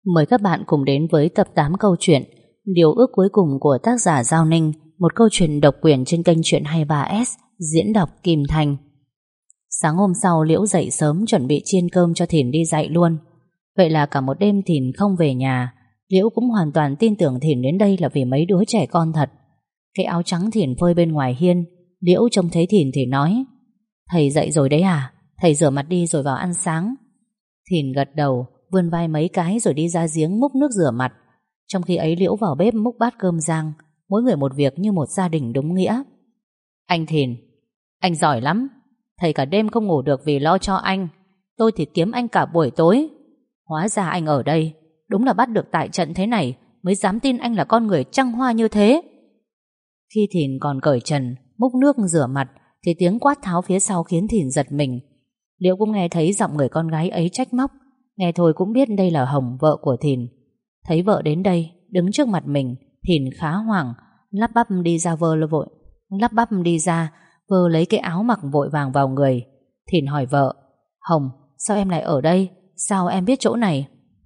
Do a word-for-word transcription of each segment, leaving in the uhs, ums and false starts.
Mời các bạn cùng đến với tập tám câu chuyện Điều ước cuối cùng của tác giả Giao Ninh, một câu chuyện độc quyền trên kênh Chuyện hai mươi ba ét, diễn đọc Kim Thành. Sáng hôm sau, Liễu dậy sớm chuẩn bị chiên cơm cho Thìn đi dạy luôn. Vậy là cả một đêm Thìn không về nhà. Liễu cũng hoàn toàn tin tưởng Thìn đến đây là vì mấy đứa trẻ con thật. Cái áo trắng Thìn phơi bên ngoài hiên, Liễu trông thấy Thìn thì nói: "Thầy dậy rồi đấy à? Thầy rửa mặt đi rồi vào ăn sáng." Thìn gật đầu, vươn vai mấy cái rồi đi ra giếng múc nước rửa mặt. Trong khi ấy Liễu vào bếp múc bát cơm rang, mỗi người một việc như một gia đình đúng nghĩa. "Anh Thìn, anh giỏi lắm. Thầy cả đêm không ngủ được vì lo cho anh. Tôi thì kiếm anh cả buổi tối. Hóa ra anh ở đây, đúng là bắt được tại trận thế này mới dám tin anh là con người trăng hoa như thế." Khi Thìn còn cởi trần múc nước rửa mặt thì tiếng quát tháo phía sau khiến Thìn giật mình. Liễu cũng nghe thấy giọng người con gái ấy trách móc. Nghe thôi cũng biết đây là Hồng, vợ của Thìn. Thấy vợ đến đây đứng trước mặt mình, Thìn khá hoảng, lắp bắp đi ra vơ lơ vội lắp bắp đi ra vơ lấy cái áo mặc vội vàng vào người. Thìn hỏi vợ: "Hồng, sao em lại ở đây? Sao em biết chỗ này?"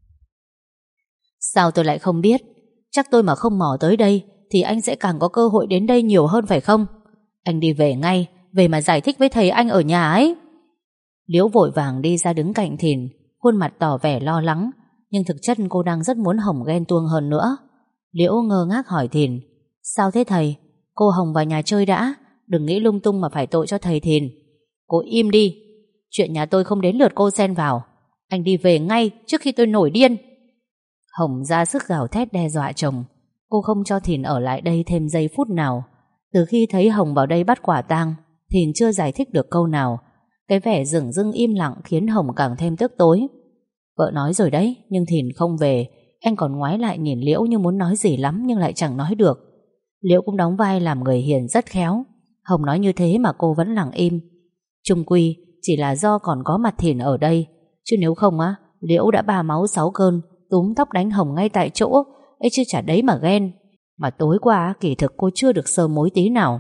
"Sao tôi lại không biết? Chắc tôi mà không mò tới đây thì anh sẽ càng có cơ hội đến đây nhiều hơn phải không? Anh đi về ngay, về mà giải thích với thầy anh ở nhà ấy." Liễu vội vàng đi ra đứng cạnh Thìn, khuôn mặt tỏ vẻ lo lắng, nhưng thực chất cô đang rất muốn Hồng ghen tuông hơn nữa. Liễu ngơ ngác hỏi Thìn: "Sao thế thầy? Cô Hồng vào nhà chơi đã, đừng nghĩ lung tung mà phải tội cho thầy Thìn." "Cô im đi, chuyện nhà tôi không đến lượt cô xen vào. Anh đi về ngay trước khi tôi nổi điên." Hồng ra sức gào thét đe dọa chồng. Cô không cho Thìn ở lại đây thêm giây phút nào. Từ khi thấy Hồng vào đây bắt quả tang, Thìn chưa giải thích được câu nào. Cái vẻ dửng dưng im lặng khiến Hồng càng thêm tức tối. Vợ nói rồi đấy, nhưng Thìn không về. Anh còn ngoái lại nhìn Liễu như muốn nói gì lắm nhưng lại chẳng nói được. Liễu cũng đóng vai làm người hiền rất khéo. Hồng nói như thế mà cô vẫn lặng im. Chung quy chỉ là do còn có mặt Thìn ở đây, chứ nếu không á, Liễu đã ba máu sáu cơn, túm tóc đánh Hồng ngay tại chỗ ấy chứ chả đấy mà ghen. Mà tối qua kỳ thực cô chưa được sơ mối tí nào.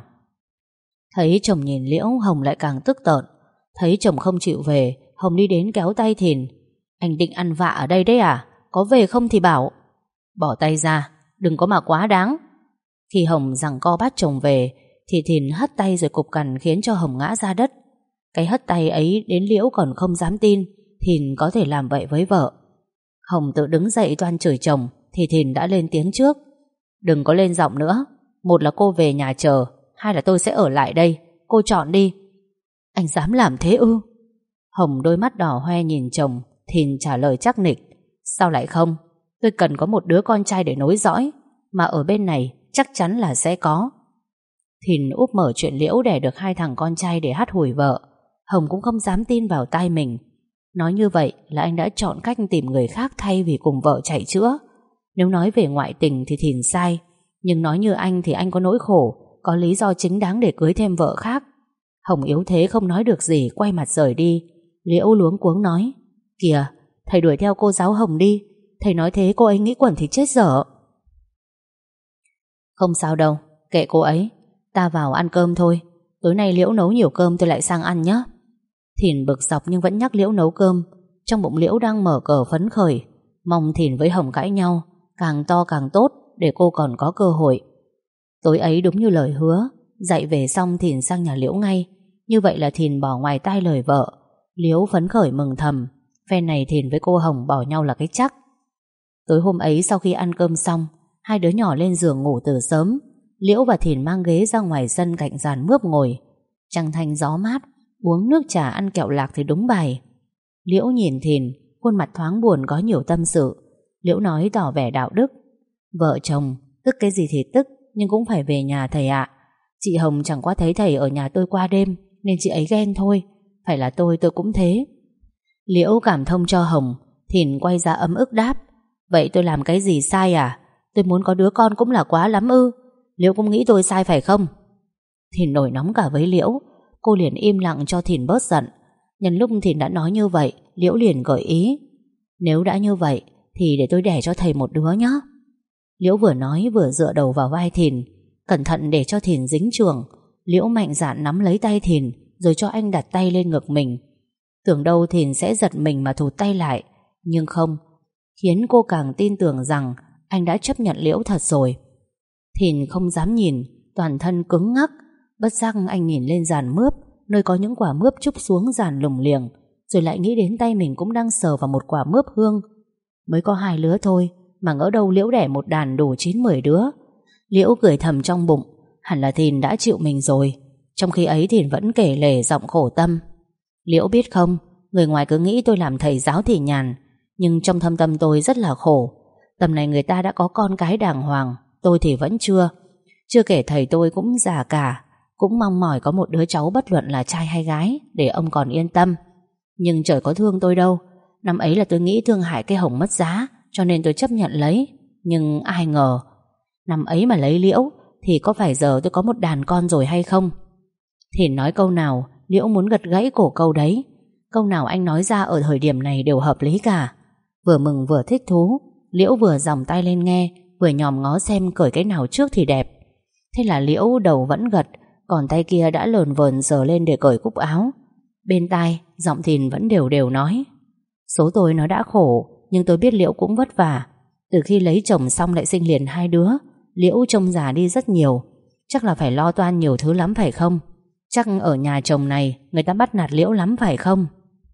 Thấy chồng nhìn Liễu, Hồng lại càng tức tợn. Thấy chồng không chịu về, Hồng đi đến kéo tay Thìn: "Anh định ăn vạ ở đây đấy à? Có về không thì bảo." "Bỏ tay ra, đừng có mà quá đáng." Khi Hồng giằng co bắt chồng về thì Thìn hất tay rồi cục cằn khiến cho Hồng ngã ra đất. Cái hất tay ấy đến Liễu còn không dám tin Thìn có thể làm vậy với vợ. Hồng tự đứng dậy toan chửi chồng thì Thìn đã lên tiếng trước: "Đừng có lên giọng nữa. Một là cô về nhà chờ, hai là tôi sẽ ở lại đây. Cô chọn đi." "Anh dám làm thế ư?" Hồng đôi mắt đỏ hoe nhìn chồng. Thìn trả lời chắc nịch: "Sao lại không? Tôi cần có một đứa con trai để nối dõi, mà ở bên này chắc chắn là sẽ có." Thìn úp mở chuyện Liễu đẻ được hai thằng con trai để hắt hủi vợ. Hồng cũng không dám tin vào tai mình. Nói như vậy là anh đã chọn cách tìm người khác thay vì cùng vợ chạy chữa. Nếu nói về ngoại tình thì Thìn sai, nhưng nói như anh thì anh có nỗi khổ, có lý do chính đáng để cưới thêm vợ khác. Hồng yếu thế không nói được gì, quay mặt rời đi. Liễu luống cuống nói: "Kìa, thầy đuổi theo cô giáo Hồng đi. Thầy nói thế cô ấy nghĩ quẩn thì chết dở." "Không sao đâu, kệ cô ấy. Ta vào ăn cơm thôi. Tối nay Liễu nấu nhiều cơm tôi lại sang ăn nhé." Thìn bực dọc nhưng vẫn nhắc Liễu nấu cơm. Trong bụng Liễu đang mở cờ phấn khởi, mong Thìn với Hồng cãi nhau càng to càng tốt để cô còn có cơ hội. Tối ấy đúng như lời hứa, dạy về xong Thìn sang nhà Liễu ngay. Như vậy là Thìn bỏ ngoài tai lời vợ. Liễu phấn khởi mừng thầm, phen này Thìn với cô Hồng bỏ nhau là cái chắc. Tối hôm ấy sau khi ăn cơm xong, hai đứa nhỏ lên giường ngủ từ sớm. Liễu và Thìn mang ghế ra ngoài sân cạnh giàn mướp ngồi. Trăng thanh gió mát, uống nước trà ăn kẹo lạc thì đúng bài. Liễu nhìn Thìn, khuôn mặt thoáng buồn có nhiều tâm sự. Liễu nói tỏ vẻ đạo đức: "Vợ chồng, tức cái gì thì tức, nhưng cũng phải về nhà thầy ạ. Chị Hồng chẳng qua thấy thầy ở nhà tôi qua đêm nên chị ấy ghen thôi. Phải là tôi tôi cũng thế." Liễu cảm thông cho Hồng. Thìn quay ra ấm ức đáp: "Vậy tôi làm cái gì sai à? Tôi muốn có đứa con cũng là quá lắm ư? Liễu cũng nghĩ tôi sai phải không?" Thìn nổi nóng cả với Liễu. Cô liền im lặng cho Thìn bớt giận. Nhân lúc Thìn đã nói như vậy, Liễu liền gợi ý: "Nếu đã như vậy thì để tôi đẻ cho thầy một đứa nhé." Liễu vừa nói vừa dựa đầu vào vai Thìn. Cẩn thận để cho Thìn dính chưởng, Liễu mạnh dạn nắm lấy tay Thìn rồi cho anh đặt tay lên ngực mình. Tưởng đâu Thìn sẽ giật mình mà thụt tay lại, nhưng không. khiến cô càng tin tưởng rằng anh đã chấp nhận Liễu thật rồi. Thìn không dám nhìn, toàn thân cứng ngắc. Bất giác anh nhìn lên giàn mướp, nơi có những quả mướp trúc xuống giàn lủng liềng, rồi lại nghĩ đến tay mình cũng đang sờ vào một quả mướp hương. Mới có hai lứa thôi mà ngỡ đâu Liễu đẻ một đàn đủ chín mười đứa. Liễu cười thầm trong bụng, hẳn là Thìn đã chịu mình rồi. Trong khi ấy Thìn vẫn kể lể giọng khổ tâm. Liễu biết không, người ngoài cứ nghĩ tôi làm thầy giáo thì nhàn, nhưng trong thâm tâm tôi rất là khổ. Tầm này người ta đã có con cái đàng hoàng, tôi thì vẫn chưa. Chưa kể thầy tôi cũng già cả, cũng mong mỏi có một đứa cháu bất luận là trai hay gái, để ông còn yên tâm. Nhưng trời có thương tôi đâu. Năm ấy là tôi nghĩ thương hại cây hồng mất giá, cho nên tôi chấp nhận lấy. Nhưng ai ngờ, năm ấy mà lấy Liễu thì có phải giờ tôi có một đàn con rồi hay không? Thìn nói câu nào Liễu muốn gật gãy cổ câu đấy. Câu nào anh nói ra ở thời điểm này đều hợp lý cả. Vừa mừng vừa thích thú, Liễu vừa giòng tay lên nghe, vừa nhòm ngó xem cởi cái nào trước thì đẹp. Thế là Liễu đầu vẫn gật, còn tay kia đã lờn vờn sờ lên để cởi cúc áo. Bên tai giọng Thìn vẫn đều đều nói: số tôi nó đã khổ, nhưng tôi biết Liễu cũng vất vả. Từ khi lấy chồng xong lại sinh liền hai đứa, Liễu trông già đi rất nhiều. Chắc là phải lo toan nhiều thứ lắm phải không? Chắc ở nhà chồng này người ta bắt nạt Liễu lắm phải không?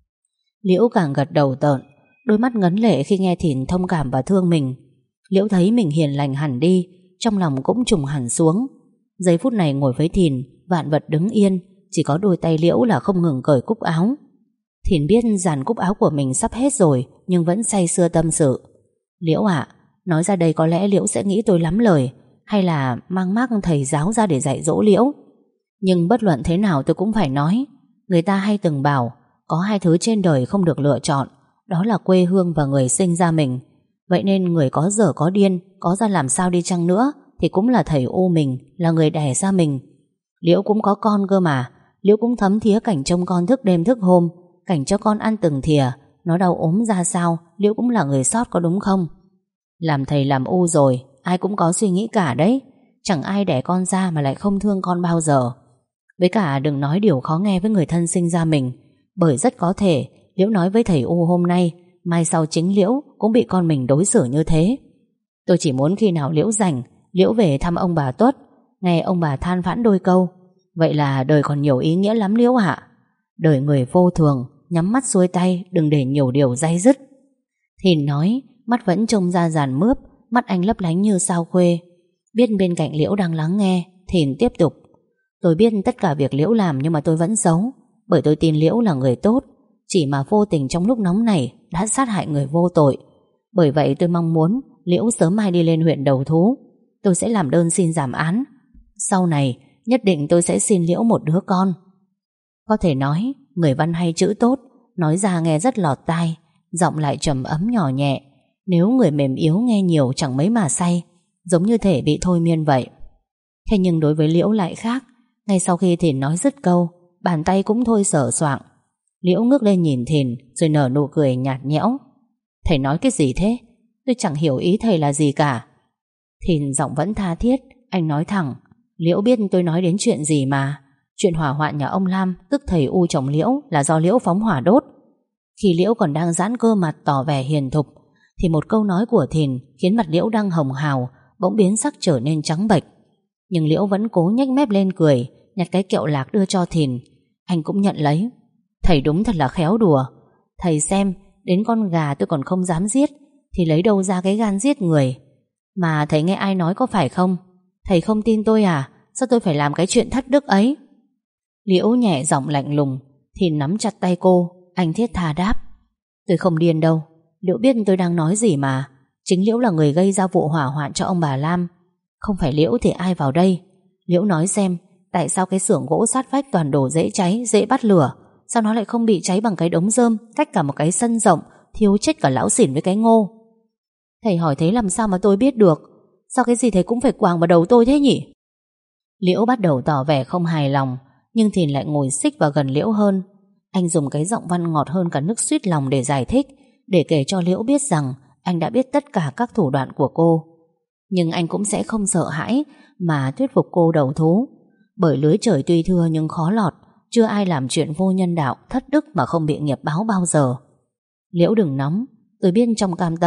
Liễu càng gật đầu tợn, đôi mắt ngấn lệ khi nghe Thìn thông cảm và thương mình. Liễu thấy mình hiền lành hẳn đi, trong lòng cũng trùng hẳn xuống. Giây phút này ngồi với Thìn, vạn vật đứng yên, chỉ có đôi tay Liễu là không ngừng cởi cúc áo. Thìn biết dàn cúc áo của mình sắp hết rồi, nhưng vẫn say sưa tâm sự. Liễu ạ, nói ra đây có lẽ Liễu sẽ nghĩ tôi lắm lời, hay là mang mác thầy giáo ra để dạy dỗ Liễu. Nhưng bất luận thế nào tôi cũng phải nói. Người ta hay từng bảo có hai thứ trên đời không được lựa chọn, đó là quê hương và người sinh ra mình. Vậy nên người có dở có điên, có ra làm sao đi chăng nữa thì cũng là thầy u mình, là người đẻ ra mình. Liễu cũng có con cơ mà. Liễu cũng thấm thía cảnh trông con thức đêm thức hôm, cảnh cho con ăn từng thìa. Nó đau ốm ra sao, Liễu cũng là người sót, có đúng không? Làm thầy làm u rồi, ai cũng có suy nghĩ cả đấy. Chẳng ai đẻ con ra mà lại không thương con bao giờ. Với cả đừng nói điều khó nghe với người thân sinh ra mình, bởi rất có thể Liễu nói với thầy u hôm nay, mai sau chính Liễu cũng bị con mình đối xử như thế. Tôi chỉ muốn khi nào Liễu rảnh, Liễu về thăm ông bà Tuất, nghe ông bà than vãn đôi câu. Vậy là đời còn nhiều ý nghĩa lắm Liễu ạ. Đời người vô thường, nhắm mắt xuôi tay, đừng để nhiều điều day dứt. Thìn nói, mắt vẫn trông ra dàn mướp, mắt anh lấp lánh như sao khuê. Biết bên cạnh Liễu đang lắng nghe, Thìn tiếp tục: tôi biết tất cả việc Liễu làm nhưng mà tôi vẫn giấu, bởi tôi tin Liễu là người tốt, chỉ mà vô tình trong lúc nóng này đã sát hại người vô tội. Bởi vậy tôi mong muốn Liễu sớm mai đi lên huyện đầu thú. Tôi sẽ làm đơn xin giảm án. Sau này nhất định tôi sẽ xin Liễu một đứa con. Có thể nói người văn hay chữ tốt, nói ra nghe rất lọt tai, giọng lại trầm ấm nhỏ nhẹ. Nếu người mềm yếu nghe nhiều chẳng mấy mà say, giống như thể bị thôi miên vậy. Thế nhưng đối với Liễu lại khác. Ngay sau khi Thìn nói dứt câu, bàn tay cũng thôi sờ soạng. Liễu ngước lên nhìn Thìn, rồi nở nụ cười nhạt nhẽo. Thầy nói cái gì thế? Tôi chẳng hiểu ý thầy là gì cả. Thìn giọng vẫn tha thiết. Anh nói thẳng: Liễu biết tôi nói đến chuyện gì mà. Chuyện hỏa hoạn nhà ông Lam, tức thầy u chồng Liễu, là do Liễu phóng hỏa đốt. Khi Liễu còn đang giãn cơ mặt tỏ vẻ hiền thục, thì một câu nói của Thìn khiến mặt Liễu đang hồng hào bỗng biến sắc trở nên trắng bệch. Nhưng Liễu vẫn cố nhếch mép lên cười, nhặt cái kẹo lạc đưa cho Thìn. Anh cũng nhận lấy. Thầy đúng thật là khéo đùa. Thầy xem, đến con gà tôi còn không dám giết, thì lấy đâu ra cái gan giết người. Mà thầy nghe ai nói có phải không? Thầy không tin tôi à? Sao tôi phải làm cái chuyện thất đức ấy? Liễu nhẹ giọng lạnh lùng. Thìn nắm chặt tay cô. Anh thiết tha đáp: tôi không điên đâu. Liễu biết tôi đang nói gì mà. Chính Liễu là người gây ra vụ hỏa hoạn cho ông bà Lam. Không phải Liễu thì ai vào đây? Liễu nói xem, tại sao cái xưởng gỗ sát vách toàn đồ dễ cháy, dễ bắt lửa, sao nó lại không bị cháy bằng cái đống rơm cách cả một cái sân rộng, thiếu chết cả lão xỉn với cái ngô? Thầy hỏi thế làm sao mà tôi biết được? Sao cái gì thầy cũng phải quàng vào đầu tôi thế nhỉ? Liễu bắt đầu tỏ vẻ không hài lòng, nhưng Thìn lại ngồi xích vào gần Liễu hơn. Anh dùng cái giọng văn ngọt hơn cả nước suýt lòng để giải thích, để kể cho Liễu biết rằng anh đã biết tất cả các thủ đoạn của cô. Nhưng anh cũng sẽ không sợ hãi mà thuyết phục cô đầu thú. Bởi lưới trời tuy thưa nhưng khó lọt, chưa ai làm chuyện vô nhân đạo, thất đức mà không bị nghiệp báo bao giờ. Liễu đừng nóng. Tôi biết trong cam tâm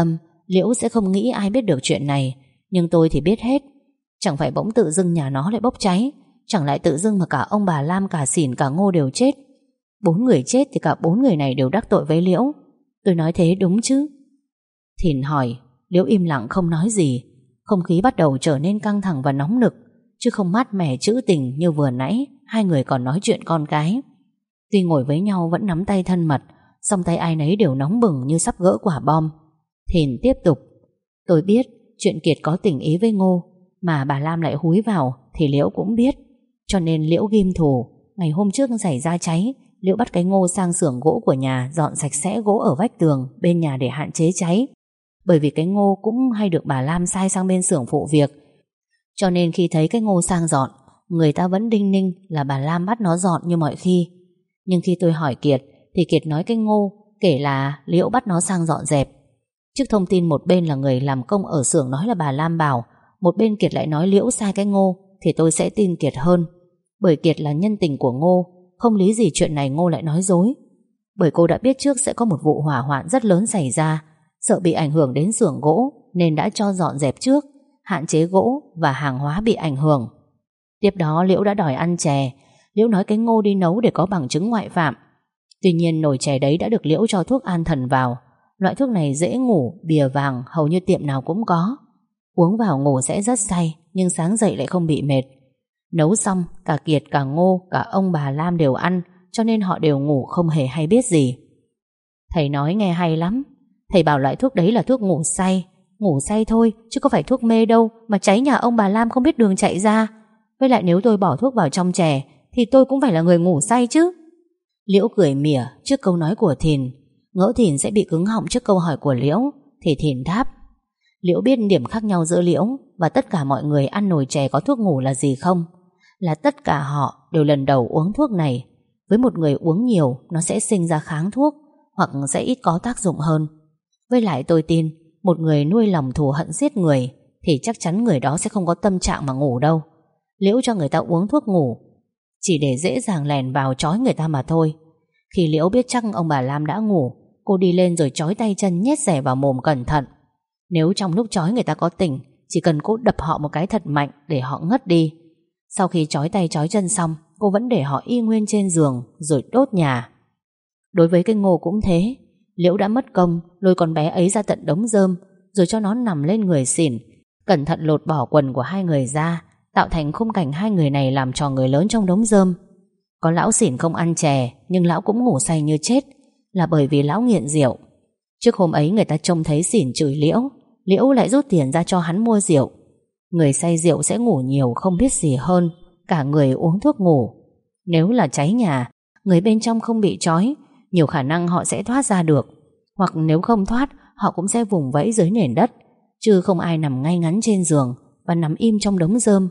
Liễu sẽ không nghĩ ai biết được chuyện này, nhưng tôi thì biết hết. Chẳng phải bỗng tự dưng nhà nó lại bốc cháy, chẳng lại tự dưng mà cả ông bà Lam, cả Xỉn, cả Ngô đều chết. Bốn người chết thì cả bốn người này đều đắc tội với Liễu. Tôi nói thế đúng chứ? Thìn hỏi. Liễu im lặng không nói gì. Không khí bắt đầu trở nên căng thẳng và nóng nực, chứ không mát mẻ trữ tình như vừa nãy hai người còn nói chuyện con cái. Tuy ngồi với nhau vẫn nắm tay thân mật, song tay ai nấy đều nóng bừng như sắp gỡ quả bom. Thìn tiếp tục. Tôi biết chuyện Kiệt có tình ý với Ngô, mà bà Lam lại húi vào thì Liễu cũng biết. Cho nên Liễu ghim thù. Ngày hôm trước xảy ra cháy, Liễu bắt cái Ngô sang xưởng gỗ của nhà dọn sạch sẽ gỗ ở vách tường bên nhà để hạn chế cháy. Bởi vì cái Ngô cũng hay được bà Lam sai sang bên xưởng phụ việc, cho nên khi thấy cái Ngô sang dọn, người ta vẫn đinh ninh là bà Lam bắt nó dọn như mọi khi. Nhưng khi tôi hỏi Kiệt thì Kiệt nói cái Ngô kể là Liễu bắt nó sang dọn dẹp. Trước thông tin một bên là người làm công ở xưởng nói là bà Lam bảo, một bên Kiệt lại nói Liễu sai cái Ngô, thì tôi sẽ tin Kiệt hơn. Bởi Kiệt là nhân tình của Ngô, không lý gì chuyện này Ngô lại nói dối. Bởi cô đã biết trước sẽ có một vụ hỏa hoạn rất lớn xảy ra, sợ bị ảnh hưởng đến xưởng gỗ nên đã cho dọn dẹp trước, hạn chế gỗ và hàng hóa bị ảnh hưởng. Tiếp đó Liễu đã đòi ăn chè. Liễu nói cái Ngô đi nấu để có bằng chứng ngoại phạm. Tuy nhiên nồi chè đấy đã được Liễu cho thuốc an thần vào. Loại thuốc này dễ ngủ, bìa vàng hầu như tiệm nào cũng có. Uống vào ngủ sẽ rất say, nhưng sáng dậy lại không bị mệt. Nấu xong, cả Kiệt, cả Ngô, cả ông bà Lam đều ăn, cho nên họ đều ngủ không hề hay biết gì. Thầy nói nghe hay lắm. Thầy bảo loại thuốc đấy là thuốc ngủ say. Ngủ say thôi, chứ có phải thuốc mê đâu, mà cháy nhà ông bà Lam không biết đường chạy ra. Với lại nếu tôi bỏ thuốc vào trong chè thì tôi cũng phải là người ngủ say chứ. Liễu cười mỉa trước câu nói của Thìn. Ngỡ Thìn sẽ bị cứng họng trước câu hỏi của Liễu, thì Thìn đáp. Liễu biết điểm khác nhau giữa Liễu và tất cả mọi người ăn nồi chè có thuốc ngủ là gì không? Là tất cả họ đều lần đầu uống thuốc này. Với một người uống nhiều, nó sẽ sinh ra kháng thuốc, hoặc sẽ ít có tác dụng hơn. Với lại tôi tin một người nuôi lòng thù hận giết người thì chắc chắn người đó sẽ không có tâm trạng mà ngủ đâu. Liễu cho người ta uống thuốc ngủ chỉ để dễ dàng lèn vào trói người ta mà thôi. Khi Liễu biết chắc ông bà Lam đã ngủ, cô đi lên rồi trói tay chân nhét rẻ vào mồm cẩn thận. Nếu trong lúc trói người ta có tỉnh, chỉ cần cô đập họ một cái thật mạnh để họ ngất đi. Sau khi trói tay trói chân xong, cô vẫn để họ y nguyên trên giường rồi đốt nhà. Đối với cái Ngô cũng thế. Liễu đã mất công lôi con bé ấy ra tận đống rơm, rồi cho nó nằm lên người Xỉn, cẩn thận lột bỏ quần của hai người ra, tạo thành khung cảnh hai người này làm trò người lớn trong đống rơm. Có lão Xỉn không ăn chè, nhưng lão cũng ngủ say như chết, là bởi vì lão nghiện rượu. Trước hôm ấy người ta trông thấy Xỉn chửi Liễu, Liễu lại rút tiền ra cho hắn mua rượu. Người say rượu sẽ ngủ nhiều không biết gì hơn, cả người uống thuốc ngủ. Nếu là cháy nhà, người bên trong không bị trói, nhiều khả năng họ sẽ thoát ra được. Hoặc nếu không thoát, họ cũng sẽ vùng vẫy dưới nền đất, chứ không ai nằm ngay ngắn trên giường và nằm im trong đống rơm.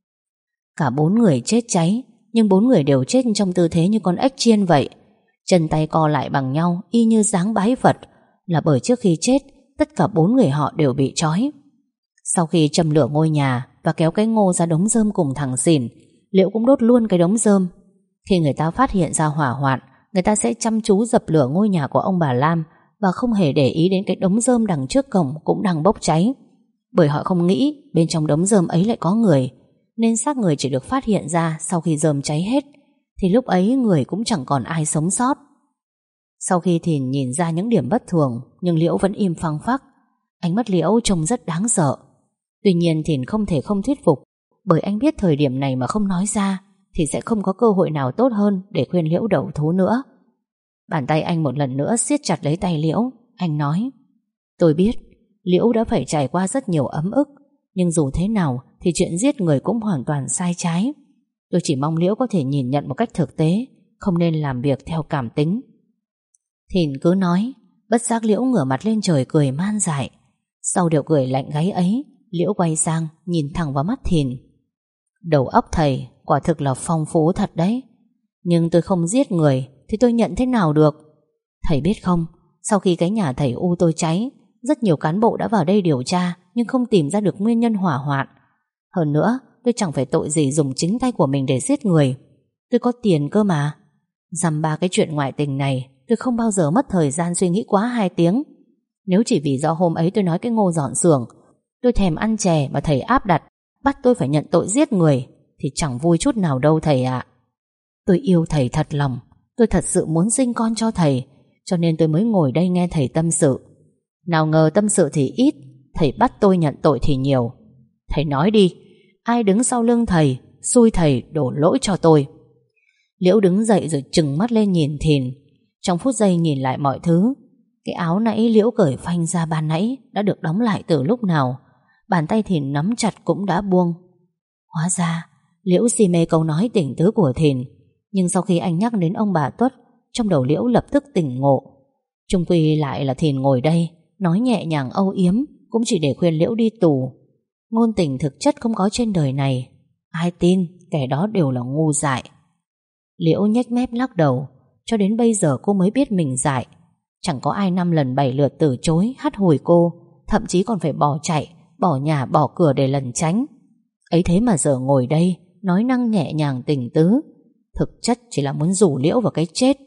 Cả bốn người chết cháy, nhưng bốn người đều chết trong tư thế như con ếch chiên vậy. Chân tay co lại bằng nhau y như dáng bái Phật, là bởi trước khi chết tất cả bốn người họ đều bị trói. Sau khi châm lửa ngôi nhà và kéo cái Ngô ra đống rơm cùng thằng Xỉn, Liễu cũng đốt luôn cái đống rơm. Khi người ta phát hiện ra hỏa hoạn, người ta sẽ chăm chú dập lửa ngôi nhà của ông bà Lam và không hề để ý đến cái đống rơm đằng trước cổng cũng đang bốc cháy. Bởi họ không nghĩ bên trong đống rơm ấy lại có người, nên xác người chỉ được phát hiện ra sau khi rơm cháy hết, thì lúc ấy người cũng chẳng còn ai sống sót. Sau khi Thìn nhìn ra những điểm bất thường, nhưng Liễu vẫn im phăng phắc. Ánh mắt Liễu trông rất đáng sợ. Tuy nhiên Thìn không thể không thuyết phục, bởi anh biết thời điểm này mà không nói ra thì sẽ không có cơ hội nào tốt hơn để khuyên Liễu đầu thú nữa. Bàn tay anh một lần nữa siết chặt lấy tay Liễu. Anh nói: Tôi biết Liễu đã phải trải qua rất nhiều ấm ức, nhưng dù thế nào thì chuyện giết người cũng hoàn toàn sai trái. Tôi chỉ mong Liễu có thể nhìn nhận một cách thực tế, không nên làm việc theo cảm tính. Thìn cứ nói. Bất giác Liễu ngửa mặt lên trời cười man dại. Sau điệu cười lạnh gáy ấy, Liễu quay sang nhìn thẳng vào mắt Thìn. Đầu óc thầy quả thực là phong phú thật đấy. Nhưng tôi không giết người thì tôi nhận thế nào được? Thầy biết không, sau khi cái nhà thầy U tôi cháy, rất nhiều cán bộ đã vào đây điều tra, nhưng không tìm ra được nguyên nhân hỏa hoạn. Hơn nữa, tôi chẳng phải tội gì dùng chính tay của mình để giết người. Tôi có tiền cơ mà. Dăm ba cái chuyện ngoại tình này, tôi không bao giờ mất thời gian suy nghĩ quá hai tiếng. Nếu chỉ vì do hôm ấy tôi nói cái Ngô dọn xưởng, tôi thèm ăn chè mà thầy áp đặt, bắt tôi phải nhận tội giết người, thì chẳng vui chút nào đâu thầy ạ. Tôi yêu thầy thật lòng, tôi thật sự muốn sinh con cho thầy, cho nên tôi mới ngồi đây nghe thầy tâm sự. Nào ngờ tâm sự thì ít, thầy bắt tôi nhận tội thì nhiều. Thầy nói đi, ai đứng sau lưng thầy, xui thầy đổ lỗi cho tôi. Liễu đứng dậy rồi trừng mắt lên nhìn Thìn. Trong phút giây nhìn lại mọi thứ, cái áo nãy Liễu cởi phanh ra ban nãy đã được đóng lại từ lúc nào. Bàn tay Thìn nắm chặt cũng đã buông. Hóa ra Liễu si mê câu nói tình tứ của Thìn. Nhưng sau khi anh nhắc đến ông bà Tuất, trong đầu Liễu lập tức tỉnh ngộ. Chung quy lại là Thìn ngồi đây nói nhẹ nhàng âu yếm cũng chỉ để khuyên Liễu đi tù. Ngôn tình thực chất không có trên đời này. Ai tin, kẻ đó đều là ngu dại. Liễu nhếch mép lắc đầu. Cho đến bây giờ cô mới biết mình dại. Chẳng có ai năm lần bảy lượt từ chối, hắt hủi cô, thậm chí còn phải bỏ chạy, bỏ nhà bỏ cửa để lẩn tránh. Ấy thế mà giờ ngồi đây nói năng nhẹ nhàng tình tứ, thực chất chỉ là muốn rủ Liễu vào cái chết.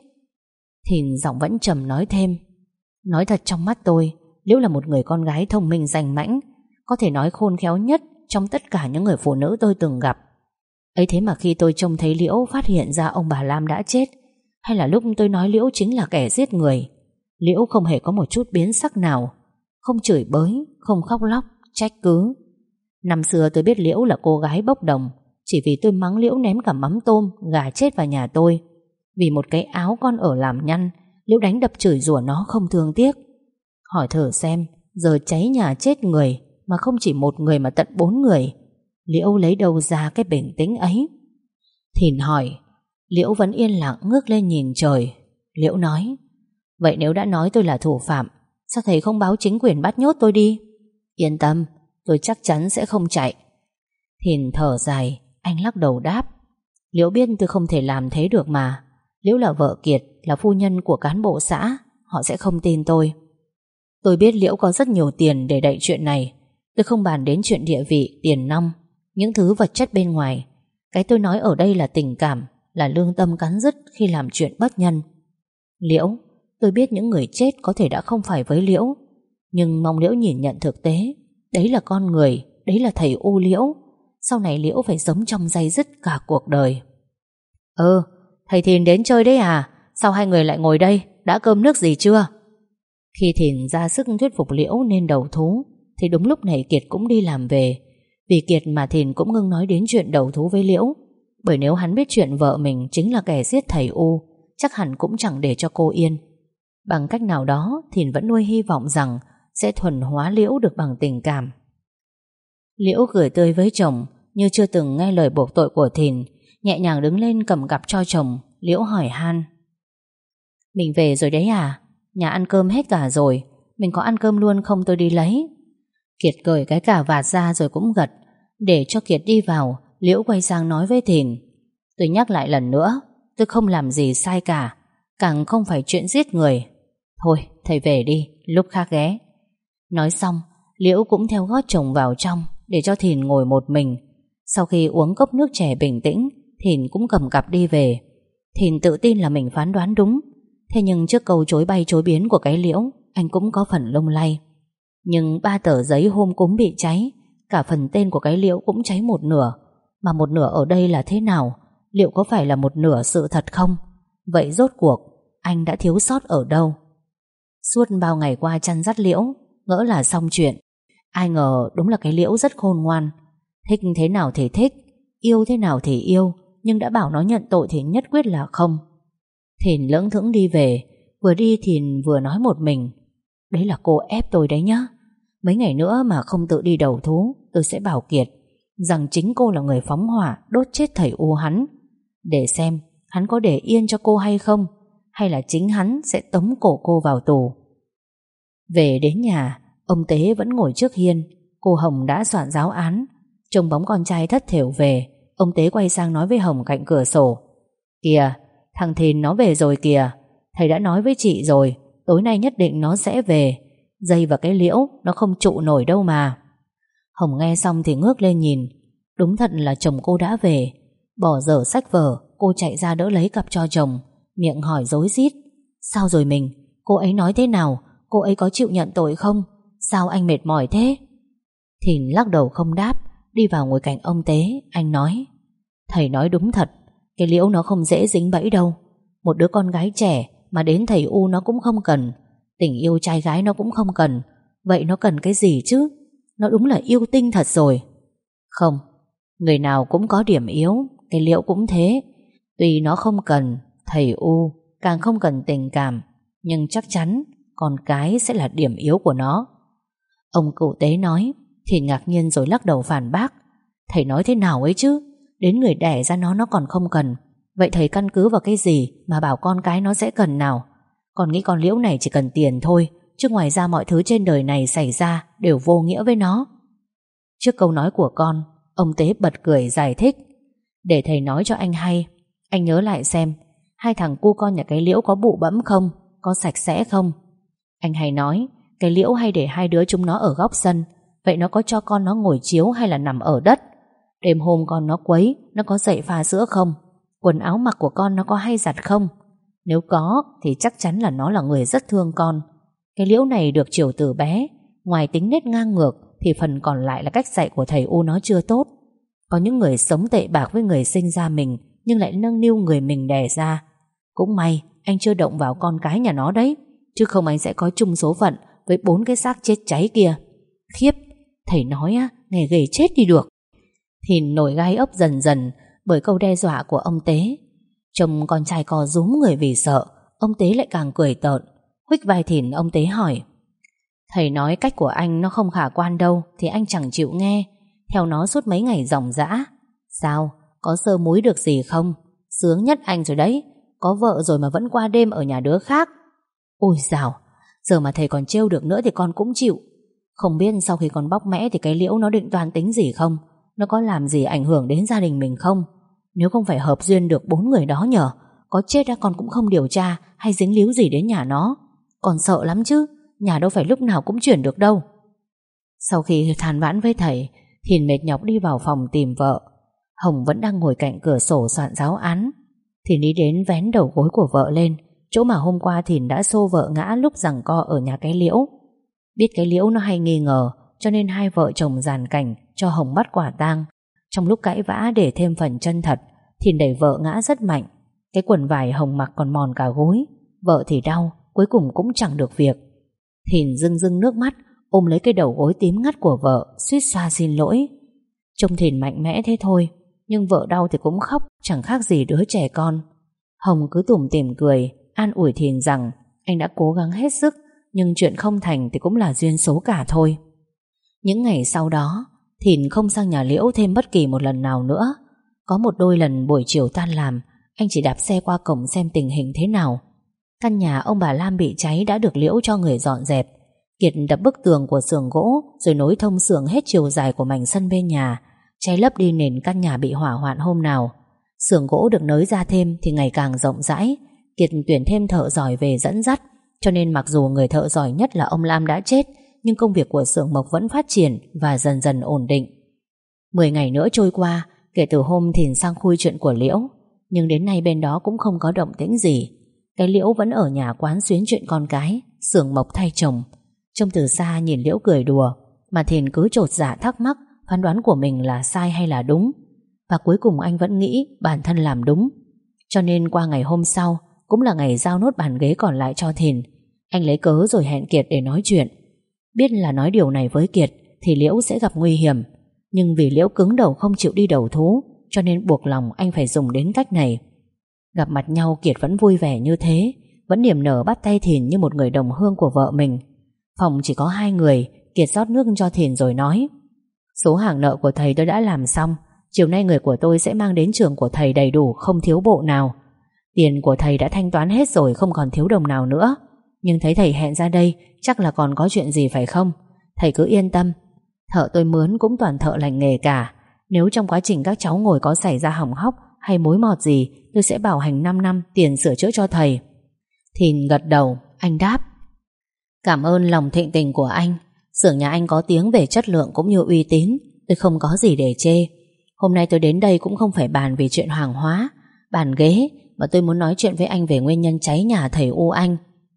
Thìn giọng vẫn trầm nói thêm. Nói thật, trong mắt tôi, Liễu là một người con gái thông minh danh mãnh, có thể nói khôn khéo nhất trong tất cả những người phụ nữ tôi từng gặp. Ấy thế mà khi tôi trông thấy Liễu phát hiện ra ông bà Lam đã chết, hay là lúc tôi nói Liễu chính là kẻ giết người, Liễu không hề có một chút biến sắc nào, không chửi bới, không khóc lóc, trách cứ. Năm xưa tôi biết Liễu là cô gái bốc đồng, chỉ vì tôi mắng Liễu ném cả mắm tôm, gà chết vào nhà tôi. Vì một cái áo con ở làm nhăn, Liễu đánh đập chửi rủa nó không thương tiếc. Hỏi thử xem, giờ cháy nhà chết người, mà không chỉ một người mà tận bốn người, Liễu lấy đâu ra cái bình tĩnh ấy? Thìn hỏi. Liễu vẫn yên lặng ngước lên nhìn trời. Liễu nói, vậy nếu đã nói tôi là thủ phạm, sao thầy không báo chính quyền bắt nhốt tôi đi? Yên tâm, tôi chắc chắn sẽ không chạy. Thìn thở dài. Anh lắc đầu đáp, Liễu biết tôi không thể làm thế được mà. Liễu là vợ Kiệt, là phu nhân của cán bộ xã, họ sẽ không tin tôi. Tôi biết Liễu có rất nhiều tiền để đậy chuyện này. Tôi không bàn đến chuyện địa vị, tiền nong, những thứ vật chất bên ngoài. Cái tôi nói ở đây là tình cảm, là lương tâm cắn rứt khi làm chuyện bất nhân. Liễu, tôi biết những người chết có thể đã không phải với Liễu, nhưng mong Liễu nhìn nhận thực tế. Đấy là con người, đấy là thầy U Liễu. Sau này Liễu phải sống trong day dứt cả cuộc đời. Ừ, thầy Thìn đến chơi đấy à? Sao hai người lại ngồi đây? Đã cơm nước gì chưa? Khi Thìn ra sức thuyết phục Liễu nên đầu thú, thì đúng lúc này Kiệt cũng đi làm về. Vì Kiệt mà Thìn cũng ngưng nói đến chuyện đầu thú với Liễu. Bởi nếu hắn biết chuyện vợ mình chính là kẻ giết thầy U, chắc hẳn cũng chẳng để cho cô yên. Bằng cách nào đó, Thìn vẫn nuôi hy vọng rằng sẽ thuần hóa Liễu được bằng tình cảm. Liễu cười tươi với chồng, như chưa từng nghe lời buộc tội của Thìn. Nhẹ nhàng đứng lên cầm cặp cho chồng. Liễu hỏi han, mình về rồi đấy à? Nhà ăn cơm hết cả rồi, mình có ăn cơm luôn không tôi đi lấy? Kiệt cởi cái cà vạt ra rồi cũng gật. Để cho Kiệt đi vào, Liễu quay sang nói với Thìn, tôi nhắc lại lần nữa, tôi không làm gì sai cả, càng không phải chuyện giết người. Thôi thầy về đi, lúc khác ghé. Nói xong, Liễu cũng theo gót chồng vào trong, để cho Thìn ngồi một mình. Sau khi uống cốc nước chè bình tĩnh, Thìn cũng cầm cặp đi về. Thìn tự tin là mình phán đoán đúng. Thế nhưng trước câu chối bay chối biến của cái Liễu, anh cũng có phần lung lay. Nhưng ba tờ giấy hôm cúng bị cháy, cả phần tên của cái Liễu cũng cháy một nửa. Mà một nửa ở đây là thế nào? Liệu có phải là một nửa sự thật không? Vậy rốt cuộc anh đã thiếu sót ở đâu? Suốt bao ngày qua chăn dắt Liễu, ngỡ là xong chuyện. Ai ngờ đúng là cái Liễu rất khôn ngoan. Thích thế nào thì thích, yêu thế nào thì yêu, nhưng đã bảo nó nhận tội thì nhất quyết là không. Thìn lững thững đi về. Vừa đi Thìn vừa nói một mình, đấy là cô ép tôi đấy nhá. Mấy ngày nữa mà không tự đi đầu thú, tôi sẽ bảo Kiệt rằng chính cô là người phóng hỏa đốt chết thầy U hắn, để xem hắn có để yên cho cô hay không, hay là chính hắn sẽ tống cổ cô vào tù. Về đến nhà, ông Tế vẫn ngồi trước hiên. Cô Hồng đã soạn giáo án. Trông bóng con trai thất thểu về, ông Tế quay sang nói với Hồng cạnh cửa sổ, kìa, thằng Thìn nó về rồi kìa. Thầy đã nói với chị rồi, tối nay nhất định nó sẽ về. Dây vào cái Liễu nó không trụ nổi đâu mà. Hồng nghe xong thì ngước lên nhìn. Đúng thật là chồng cô đã về. Bỏ dở sách vở, cô chạy ra đỡ lấy cặp cho chồng, miệng hỏi rối rít, sao rồi mình? Cô ấy nói thế nào? cô ấy có chịu nhận tội không? Sao anh mệt mỏi thế? Thìn lắc đầu không đáp, đi vào ngồi cạnh ông Tế. Anh nói: Thầy nói đúng thật, cái Liễu nó không dễ dính bẫy đâu. Một đứa con gái trẻ mà đến thầy U nó cũng không cần, tình yêu trai gái nó cũng không cần, vậy nó cần cái gì chứ? Nó đúng là yêu tinh thật rồi. Không, người nào cũng có điểm yếu, cái Liễu cũng thế. Tuy nó không cần thầy U, càng không cần tình cảm, nhưng chắc chắn con cái sẽ là điểm yếu của nó. Ông cụ Tế nói. Thì ngạc nhiên rồi lắc đầu phản bác: Thầy nói thế nào ấy chứ? Đến người đẻ ra nó nó còn không cần, vậy thầy căn cứ vào cái gì mà bảo con cái nó sẽ cần nào? Con nghĩ con Liễu này chỉ cần tiền thôi, chứ ngoài ra mọi thứ trên đời này xảy ra đều vô nghĩa với nó. Trước câu nói của con, ông Tế bật cười giải thích: Để thầy nói cho anh hay. Anh nhớ lại xem, hai thằng cu con nhà cái Liễu có bụ bẫm không? Có sạch sẽ không? Anh hay nói cái Liễu hay để hai đứa chúng nó ở góc sân, vậy nó có cho con nó ngồi chiếu hay là nằm ở đất? Đêm hôm con nó quấy, nó có dậy pha sữa không? Quần áo mặc của con nó có hay giặt không? Nếu có thì chắc chắn là nó là người rất thương con. Cái Liễu này được chiều từ bé, ngoài tính nết ngang ngược thì phần còn lại là cách dạy của thầy U nó chưa tốt. Có những người sống tệ bạc với người sinh ra mình, nhưng lại nâng niu người mình đẻ ra. Cũng may anh chưa động vào con cái nhà nó đấy, chứ không anh sẽ có chung số phận với bốn cái xác chết cháy kia. Khiếp, thầy nói á, nghe ghê chết đi được. Thìn nổi gai ốc dần dần bởi câu đe dọa của ông Tế. Trông con trai co rúm người vì sợ, ông Tế lại càng cười tợn. Huých vai Thìn, ông Tế hỏi: Thầy nói cách của anh nó không khả quan đâu thì anh chẳng chịu nghe, theo nó suốt mấy ngày ròng rã. Sao, có sơ múi được gì không? Sướng nhất anh rồi đấy, có vợ rồi mà vẫn qua đêm ở nhà đứa khác. Ôi dào, giờ mà thầy còn trêu được nữa thì con cũng chịu. Không biết sau khi con bóc mẽ thì cái Liễu nó định toan tính gì không? Nó có làm gì ảnh hưởng đến gia đình mình không? Nếu không phải hợp duyên được bốn người đó nhờ, có chết ra con cũng không điều tra hay dính líu gì đến nhà nó. Con sợ lắm chứ, nhà đâu phải lúc nào cũng chuyển được đâu. Sau khi than vãn với thầy, Thìn mệt nhọc đi vào phòng tìm vợ. Hồng vẫn đang ngồi cạnh cửa sổ soạn giáo án. Thìn đi đến vén đầu gối của vợ lên, chỗ mà hôm qua Thìn đã xô vợ ngã lúc giằng co ở nhà cái Liễu. Biết cái Liễu nó hay nghi ngờ, cho nên hai vợ chồng dàn cảnh cho Hồng bắt quả tang. Trong lúc cãi vã để thêm phần chân thật, Thìn đẩy vợ ngã rất mạnh. Cái quần vải Hồng mặc còn mòn cả gối. Vợ thì đau, cuối cùng cũng chẳng được việc. Thìn rưng rưng nước mắt, ôm lấy cái đầu gối tím ngắt của vợ, suýt xoa xin lỗi. Trông Thìn mạnh mẽ thế thôi, nhưng vợ đau thì cũng khóc, chẳng khác gì đứa trẻ con. Hồng cứ tủm tỉm cười, an ủi Thìn rằng anh đã cố gắng hết sức, nhưng chuyện không thành thì cũng là duyên số cả thôi. Những ngày sau đó, Thìn không sang nhà Liễu thêm bất kỳ một lần nào nữa. Có một đôi lần buổi chiều tan làm, anh chỉ đạp xe qua cổng xem tình hình thế nào. Căn nhà ông bà Lam bị cháy đã được Liễu cho người dọn dẹp. Kiệt đập bức tường của xưởng gỗ rồi nối thông xưởng hết chiều dài của mảnh sân bên nhà, cháy lấp đi nền căn nhà bị hỏa hoạn hôm nào. Xưởng gỗ được nới ra thêm thì ngày càng rộng rãi. Kiệt tuyển thêm thợ giỏi về dẫn dắt, cho nên mặc dù người thợ giỏi nhất là ông Lam đã chết, nhưng công việc của xưởng mộc vẫn phát triển và dần dần ổn định. Mười ngày nữa trôi qua kể từ hôm Thìn sang khui chuyện của Liễu, nhưng đến nay bên đó cũng không có động tĩnh gì. Cái Liễu vẫn ở nhà quán xuyến chuyện con cái, xưởng mộc thay chồng. Trông từ xa nhìn Liễu cười đùa, mà Thìn cứ chột dạ thắc mắc phán đoán của mình là sai hay là đúng. Và cuối cùng anh vẫn nghĩ bản thân làm đúng. Cho nên qua ngày hôm sau, cũng là ngày giao nốt bàn ghế còn lại cho Thìn, anh lấy cớ rồi hẹn Kiệt để nói chuyện. Biết là nói điều này với Kiệt thì Liễu sẽ gặp nguy hiểm, nhưng vì Liễu cứng đầu không chịu đi đầu thú, cho nên buộc lòng anh phải dùng đến cách này. Gặp mặt nhau Kiệt vẫn vui vẻ như thế, vẫn niềm nở bắt tay Thìn như một người đồng hương của vợ mình. Phòng chỉ có hai người, Kiệt rót nước cho Thìn rồi nói: Số hàng nợ của thầy tôi đã làm xong, chiều nay người của tôi sẽ mang đến trường của thầy đầy đủ, không thiếu bộ nào. Tiền của thầy đã thanh toán hết rồi, không còn thiếu đồng nào nữa. Nhưng thấy thầy hẹn ra đây, chắc là còn có chuyện gì phải không? Thầy cứ yên tâm, thợ tôi mướn cũng toàn thợ lành nghề cả. Nếu trong quá trình các cháu ngồi có xảy ra hỏng hóc hay mối mọt gì, tôi sẽ bảo hành năm năm tiền sửa chữa cho thầy. Thìn gật đầu, anh đáp: Cảm ơn lòng thịnh tình của anh. Xưởng nhà anh có tiếng về chất lượng cũng như uy tín, tôi không có gì để chê. Hôm nay tôi đến đây cũng không phải bàn về chuyện hàng hóa, bàn ghế, mà tôi muốn nói chuyện với anh về nguyên nhân cháy nhà thầy U anh.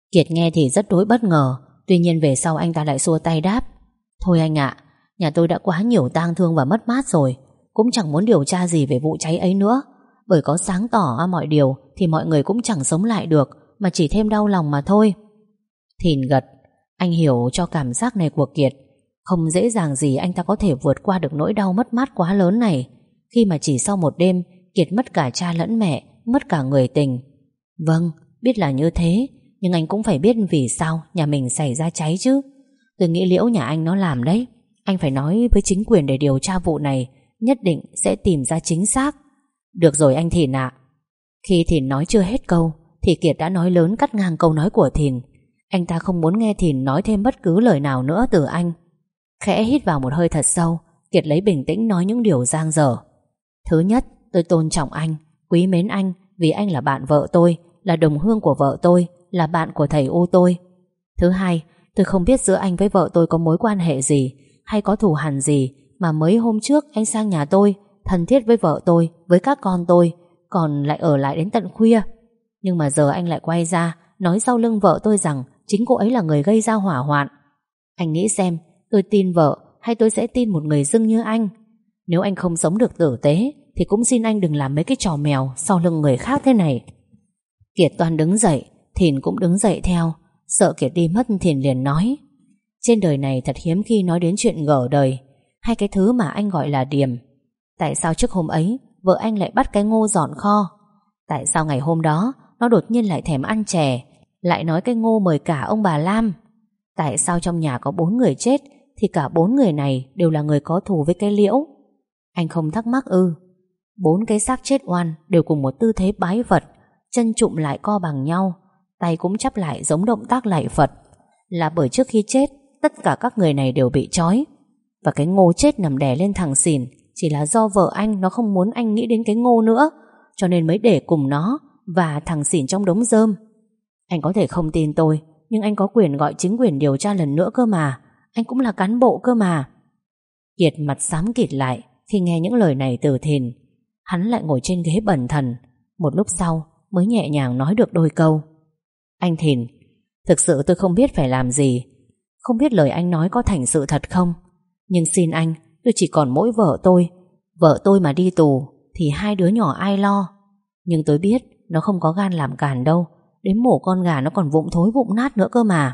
Kiệt nghe thì rất đối bất ngờ. Tuy nhiên về sau anh ta lại xua tay đáp: Thôi anh ạ, nhà tôi đã quá nhiều tang thương và mất mát rồi, cũng chẳng muốn điều tra gì về vụ cháy ấy nữa. Bởi có sáng tỏ mọi điều thì mọi người cũng chẳng sống lại được, mà chỉ thêm đau lòng mà thôi. Thìn gật. Anh hiểu cho cảm giác này của Kiệt. Không dễ dàng gì anh ta có thể vượt qua được nỗi đau mất mát quá lớn này, khi mà chỉ sau một đêm Kiệt mất cả cha lẫn mẹ, mất cả người tình. Vâng, biết là như thế, nhưng anh cũng phải biết vì sao nhà mình xảy ra cháy chứ. Tôi nghĩ Liễu nhà anh nó làm đấy. Anh phải nói với chính quyền để điều tra vụ này, nhất định sẽ tìm ra chính xác. Được rồi anh Thìn ạ. Khi Thìn nói chưa hết câu thì Kiệt đã nói lớn cắt ngang câu nói của Thìn. Anh ta không muốn nghe Thìn nói thêm bất cứ lời nào nữa từ anh. Khẽ hít vào một hơi thật sâu, Kiệt lấy bình tĩnh nói những điều dang dở. Thứ nhất, tôi tôn trọng anh, quý mến anh vì anh là bạn vợ tôi, là đồng hương của vợ tôi, là bạn của thầy U tôi. Thứ hai, tôi không biết giữa anh với vợ tôi có mối quan hệ gì, hay có thù hằn gì mà mấy hôm trước anh sang nhà tôi, thân thiết với vợ tôi, với các con tôi, còn lại ở lại đến tận khuya. Nhưng mà giờ anh lại quay ra nói sau lưng vợ tôi rằng chính cô ấy là người gây ra hỏa hoạn. Anh nghĩ xem, tôi tin vợ hay tôi sẽ tin một người dưng như anh? Nếu anh không sống được tử tế thì cũng xin anh đừng làm mấy cái trò mèo sau lưng người khác thế này. Kiệt toan đứng dậy, Thìn cũng đứng dậy theo. Sợ Kiệt đi mất, Thìn liền nói: Trên đời này thật hiếm khi nói đến chuyện gở đời, hay cái thứ mà anh gọi là điềm. Tại sao trước hôm ấy vợ anh lại bắt cái Ngô dọn kho? Tại sao ngày hôm đó nó đột nhiên lại thèm ăn chè, lại nói cái Ngô mời cả ông bà Lam? Tại sao trong nhà có bốn người chết thì cả bốn người này đều là người có thù với cái Liễu? Anh không thắc mắc ư? Bốn cái xác chết oan đều cùng một tư thế bái Phật, chân chụm lại co bằng nhau, tay cũng chắp lại giống động tác lạy Phật. Là bởi trước khi chết tất cả các người này đều bị trói. Và cái Ngô chết nằm đè lên thằng Xìn chỉ là do vợ anh nó không muốn anh nghĩ đến cái Ngô nữa, cho nên mới để cùng nó và thằng Xìn trong đống rơm. Anh có thể không tin tôi, nhưng anh có quyền gọi chính quyền điều tra lần nữa cơ mà. Anh cũng là cán bộ cơ mà. Kiệt mặt xám kịt lại khi nghe những lời này từ Thìn. Hắn lại ngồi trên ghế bần thần. Một lúc sau mới nhẹ nhàng nói được đôi câu: Anh Thìn, thực sự tôi không biết phải làm gì. Không biết lời anh nói có thành sự thật không, nhưng xin anh, tôi chỉ còn mỗi vợ tôi. Vợ tôi mà đi tù thì hai đứa nhỏ ai lo? Nhưng tôi biết nó không có gan làm càn đâu. Đến mổ con gà nó còn vụng thối vụng nát nữa cơ mà.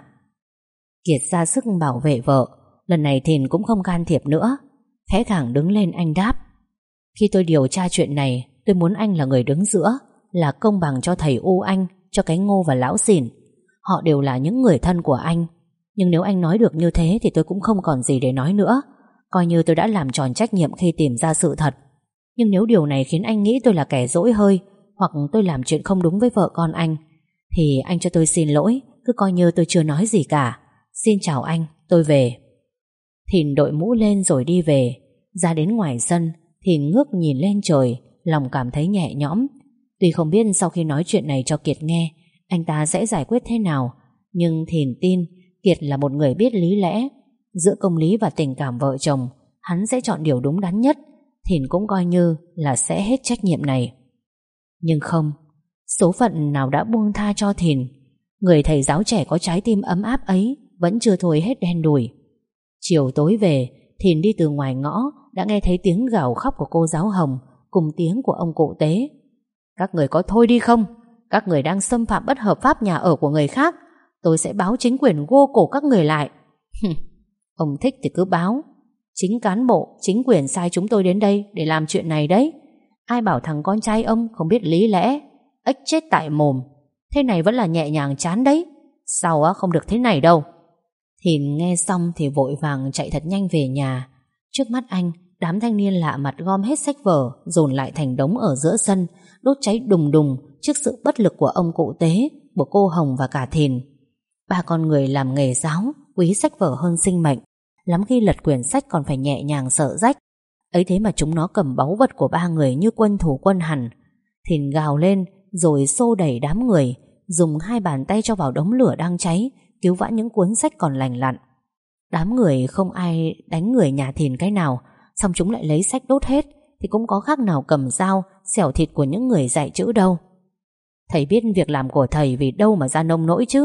Kiệt ra sức bảo vệ vợ. Lần này Thìn cũng không can thiệp nữa. Khẽ khàng đứng lên anh đáp: Khi tôi điều tra chuyện này, tôi muốn anh là người đứng giữa, là công bằng cho thầy U anh, cho cái Ngô và lão Xìn. Họ đều là những người thân của anh. Nhưng nếu anh nói được như thế thì tôi cũng không còn gì để nói nữa. Coi như tôi đã làm tròn trách nhiệm khi tìm ra sự thật. Nhưng nếu điều này khiến anh nghĩ tôi là kẻ dỗi hơi, hoặc tôi làm chuyện không đúng với vợ con anh, thì anh cho tôi xin lỗi, cứ coi như tôi chưa nói gì cả. Xin chào anh, tôi về. Thìn đội mũ lên rồi đi về. Ra đến ngoài sân, Thìn ngước nhìn lên trời, lòng cảm thấy nhẹ nhõm. Tuy không biết sau khi nói chuyện này cho Kiệt nghe, anh ta sẽ giải quyết thế nào, nhưng Thìn tin Kiệt là một người biết lý lẽ. Giữa công lý và tình cảm vợ chồng, hắn sẽ chọn điều đúng đắn nhất. Thìn cũng coi như là sẽ hết trách nhiệm này. Nhưng không, số phận nào đã buông tha cho Thìn. Người thầy giáo trẻ có trái tim ấm áp ấy vẫn chưa thôi hết đen đủi. Chiều tối về, Thìn đi từ ngoài ngõ đã nghe thấy tiếng gào khóc của cô giáo Hồng cùng tiếng của ông cụ Tế. Các người có thôi đi không? Các người đang xâm phạm bất hợp pháp nhà ở của người khác. Tôi sẽ báo chính quyền gô cổ các người lại. Ông thích thì cứ báo. Chính cán bộ, chính quyền sai chúng tôi đến đây để làm chuyện này đấy. Ai bảo thằng con trai ông không biết lý lẽ. Ếch chết tại mồm. Thế này vẫn là nhẹ nhàng chán đấy. Sau á không được thế này đâu. Thìn nghe xong thì vội vàng chạy thật nhanh về nhà. Trước mắt anh, đám thanh niên lạ mặt gom hết sách vở dồn lại thành đống ở giữa sân, đốt cháy đùng đùng trước sự bất lực của ông cụ Tế, của cô Hồng và cả Thìn. Ba con người làm nghề giáo quý sách vở hơn sinh mệnh. Lắm khi lật quyển sách còn phải nhẹ nhàng sợ rách. Ấy thế mà chúng nó cầm báu vật của ba người như quân thủ quân hẳn. Thìn gào lên rồi xô đẩy đám người, dùng hai bàn tay cho vào đống lửa đang cháy, cứu vãn những cuốn sách còn lành lặn. Đám người không ai đánh người nhà Thìn cái nào, xong chúng lại lấy sách đốt hết, thì cũng có khác nào cầm dao xẻo thịt của những người dạy chữ đâu. Thầy biết việc làm của thầy vì đâu mà ra nông nỗi chứ.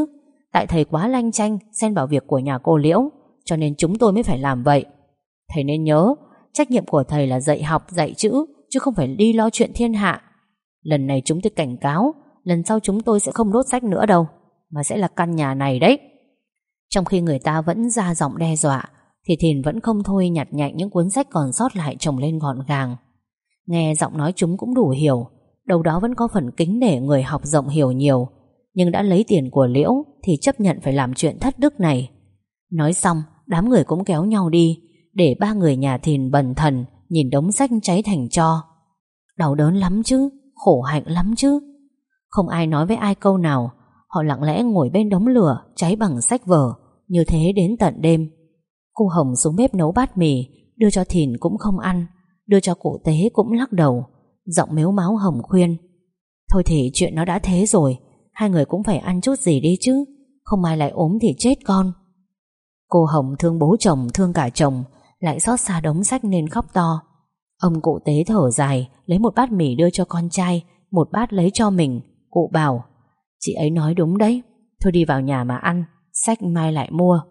Tại thầy quá lanh chanh xen vào việc của nhà cô Liễu, cho nên chúng tôi mới phải làm vậy. Thầy nên nhớ, trách nhiệm của thầy là dạy học, dạy chữ, chứ không phải đi lo chuyện thiên hạ. Lần này chúng tôi cảnh cáo, lần sau chúng tôi sẽ không đốt sách nữa đâu, mà sẽ là căn nhà này đấy. Trong khi người ta vẫn ra giọng đe dọa, thì Thìn vẫn không thôi nhặt nhạnh những cuốn sách còn sót lại chồng lên gọn gàng. Nghe giọng nói chúng cũng đủ hiểu, đâu đó vẫn có phần kính nể người học rộng hiểu nhiều, nhưng đã lấy tiền của Liễu thì chấp nhận phải làm chuyện thất đức này. Nói xong, đám người cũng kéo nhau đi, để ba người nhà Thìn bần thần nhìn đống sách cháy thành tro. Đau đớn lắm chứ, khổ hạnh lắm chứ. Không ai nói với ai câu nào. Họ lặng lẽ ngồi bên đống lửa cháy bằng sách vở, như thế đến tận đêm. Cô Hồng xuống bếp nấu bát mì, đưa cho Thìn cũng không ăn, đưa cho cụ Tế cũng lắc đầu. Giọng mếu máo Hồng khuyên: thôi thì chuyện nó đã thế rồi, hai người cũng phải ăn chút gì đi chứ, không ai lại ốm thì chết con. Cô Hồng thương bố chồng, thương cả chồng, lại xót xa đống sách nên khóc to. Ông cụ Tế thở dài, lấy một bát mì đưa cho con trai, một bát lấy cho mình. Cụ bảo: chị ấy nói đúng đấy, thôi đi vào nhà mà ăn, sách mai lại mua.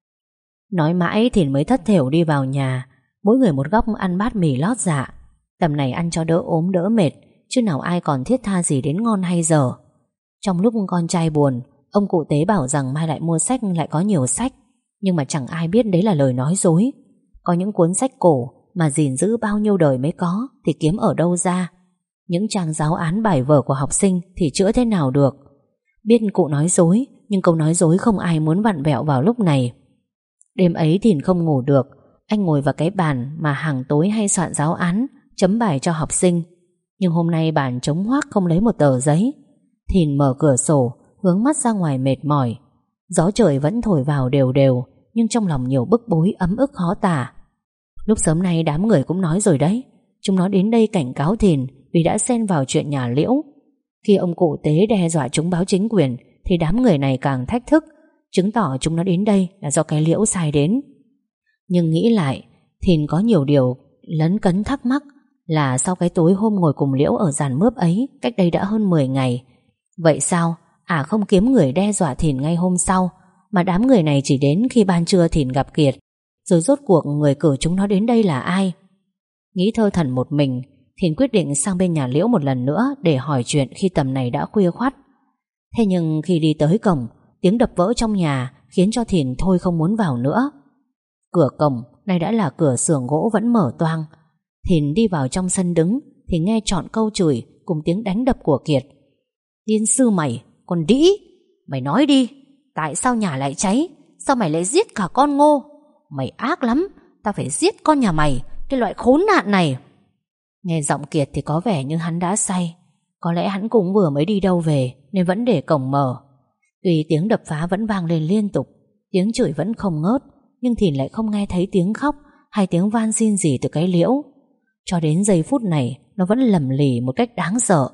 Nói mãi thì mới thất thểu đi vào nhà, mỗi người một góc ăn bát mì lót dạ. Tầm này ăn cho đỡ ốm đỡ mệt, chứ nào ai còn thiết tha gì đến ngon hay dở. Trong lúc con trai buồn, ông cụ Tế bảo rằng mai lại mua sách, lại có nhiều sách, nhưng mà chẳng ai biết đấy là lời nói dối. Có những cuốn sách cổ mà gìn giữ bao nhiêu đời mới có thì kiếm ở đâu ra. Những trang giáo án bài vở của học sinh thì chữa thế nào được. Biết cụ nói dối, nhưng câu nói dối không ai muốn vặn vẹo vào lúc này. Đêm ấy Thìn không ngủ được. Anh ngồi vào cái bàn mà hàng tối hay soạn giáo án, chấm bài cho học sinh. Nhưng hôm nay bàn trống hoác không lấy một tờ giấy. Thìn mở cửa sổ, hướng mắt ra ngoài mệt mỏi. Gió trời vẫn thổi vào đều đều, nhưng trong lòng nhiều bức bối ấm ức khó tả. Lúc sớm nay đám người cũng nói rồi đấy, chúng nó đến đây cảnh cáo Thìn vì đã xen vào chuyện nhà Liễu. Khi ông cụ Tế đe dọa chúng báo chính quyền, thì đám người này càng thách thức, chứng tỏ chúng nó đến đây là do cái Liễu sai đến. Nhưng nghĩ lại, Thìn có nhiều điều lấn cấn thắc mắc. Là sau cái tối hôm ngồi cùng Liễu ở giàn mướp ấy, cách đây đã hơn mười ngày, vậy sao à không kiếm người đe dọa Thìn ngay hôm sau, mà đám người này chỉ đến khi ban trưa Thìn gặp Kiệt. Rồi rốt cuộc người cử chúng nó đến đây là ai? Nghĩ thơ thẩn một mình, Thìn quyết định sang bên nhà Liễu một lần nữa để hỏi chuyện khi tầm này đã khuya khoắt. Thế nhưng khi đi tới cổng, tiếng đập vỡ trong nhà khiến cho Thìn thôi không muốn vào nữa. Cửa cổng nay đã là cửa xưởng gỗ vẫn mở toang. Thìn đi vào trong sân đứng thì nghe trọn câu chửi cùng tiếng đánh đập của Kiệt. Điên sư mày, con đĩ, mày nói đi, tại sao nhà lại cháy? Sao mày lại giết cả con Ngô? Mày ác lắm, tao phải giết con nhà mày, cái loại khốn nạn này. Nghe giọng Kiệt thì có vẻ như hắn đã say. Có lẽ hắn cũng vừa mới đi đâu về nên vẫn để cổng mở. Tuy tiếng đập phá vẫn vang lên liên tục, tiếng chửi vẫn không ngớt, nhưng Thìn lại không nghe thấy tiếng khóc hay tiếng van xin gì từ cái Liễu. Cho đến giây phút này nó vẫn lầm lì một cách đáng sợ.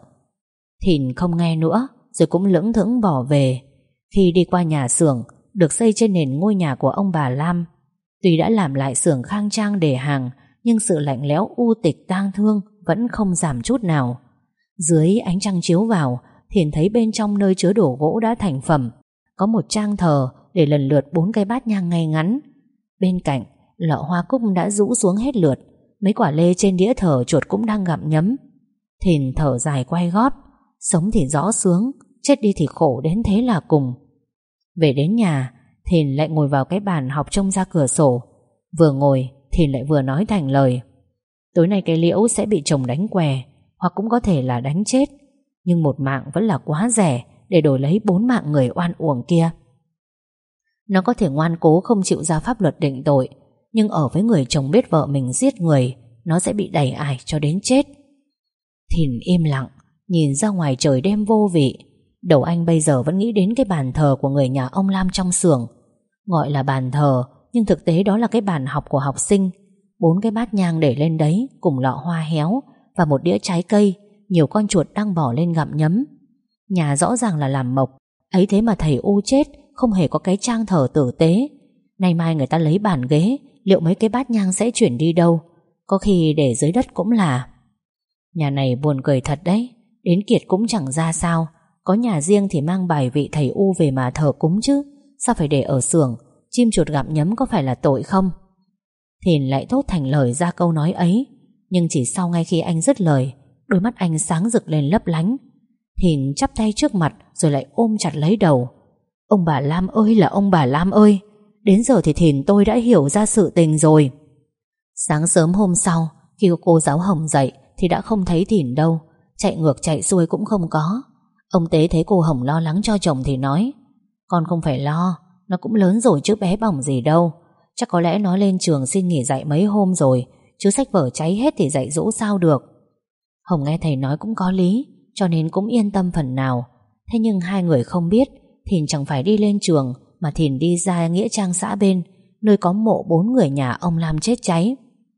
Thìn không nghe nữa, rồi cũng lững thững bỏ về. Khi đi qua nhà xưởng được xây trên nền ngôi nhà của ông bà Lam, tuy đã làm lại xưởng khang trang để hàng, nhưng sự lạnh lẽo u tịch tang thương vẫn không giảm chút nào. Dưới ánh trăng chiếu vào, Thìn thấy bên trong nơi chứa đổ gỗ đã thành phẩm có một trang thờ để lần lượt bốn cái bát nhang ngay ngắn. Bên cạnh, lọ hoa cúc đã rũ xuống hết lượt. Mấy quả lê trên đĩa thờ chuột cũng đang gặm nhấm. Thìn thở dài quay gót. Sống thì rõ sướng, chết đi thì khổ đến thế là cùng. Về đến nhà, Thìn lại ngồi vào cái bàn học trông ra cửa sổ. Vừa ngồi, Thìn lại vừa nói thành lời. Tối nay cái Liễu sẽ bị chồng đánh què, hoặc cũng có thể là đánh chết. Nhưng một mạng vẫn là quá rẻ để đổi lấy bốn mạng người oan uổng kia. Nó có thể ngoan cố không chịu ra pháp luật định tội, nhưng ở với người chồng biết vợ mình giết người, nó sẽ bị đày ải cho đến chết. Thìn im lặng, nhìn ra ngoài trời đêm vô vị. Đầu anh bây giờ vẫn nghĩ đến cái bàn thờ của người nhà ông Lam trong xưởng. Gọi là bàn thờ, nhưng thực tế đó là cái bàn học của học sinh. Bốn cái bát nhang để lên đấy, cùng lọ hoa héo và một đĩa trái cây, nhiều con chuột đang bỏ lên gặm nhấm. Nhà rõ ràng là làm mộc, ấy thế mà thầy u chết, không hề có cái trang thờ tử tế. Nay mai người ta lấy bàn ghế, liệu mấy cái bát nhang sẽ chuyển đi đâu? Có khi để dưới đất cũng là. Nhà này buồn cười thật đấy. Đến Kiệt cũng chẳng ra sao. Có nhà riêng thì mang bài vị thầy U về mà thờ cúng chứ, sao phải để ở xưởng? Chim chuột gặm nhấm có phải là tội không? Thìn lại thốt thành lời ra câu nói ấy. Nhưng chỉ sau ngay khi anh dứt lời, đôi mắt anh sáng rực lên lấp lánh. Thìn chắp tay trước mặt rồi lại ôm chặt lấy đầu. Ông bà Lam ơi là ông bà Lam ơi, đến giờ thì Thìn tôi đã hiểu ra sự tình rồi. Sáng sớm hôm sau, khi cô giáo Hồng dậy thì đã không thấy Thìn đâu. Chạy ngược chạy xuôi cũng không có. Ông Tế thấy cô Hồng lo lắng cho chồng thì nói: Con không phải lo, nó cũng lớn rồi chứ bé bỏng gì đâu. Chắc có lẽ nó lên trường xin nghỉ dạy mấy hôm rồi, chứ sách vở cháy hết thì dạy dỗ sao được. Hồng nghe thầy nói cũng có lý, cho nên cũng yên tâm phần nào. Thế nhưng hai người không biết Thìn chẳng phải đi lên trường, mà Thìn đi ra nghĩa trang xã bên, nơi có mộ bốn người nhà ông Lam chết cháy.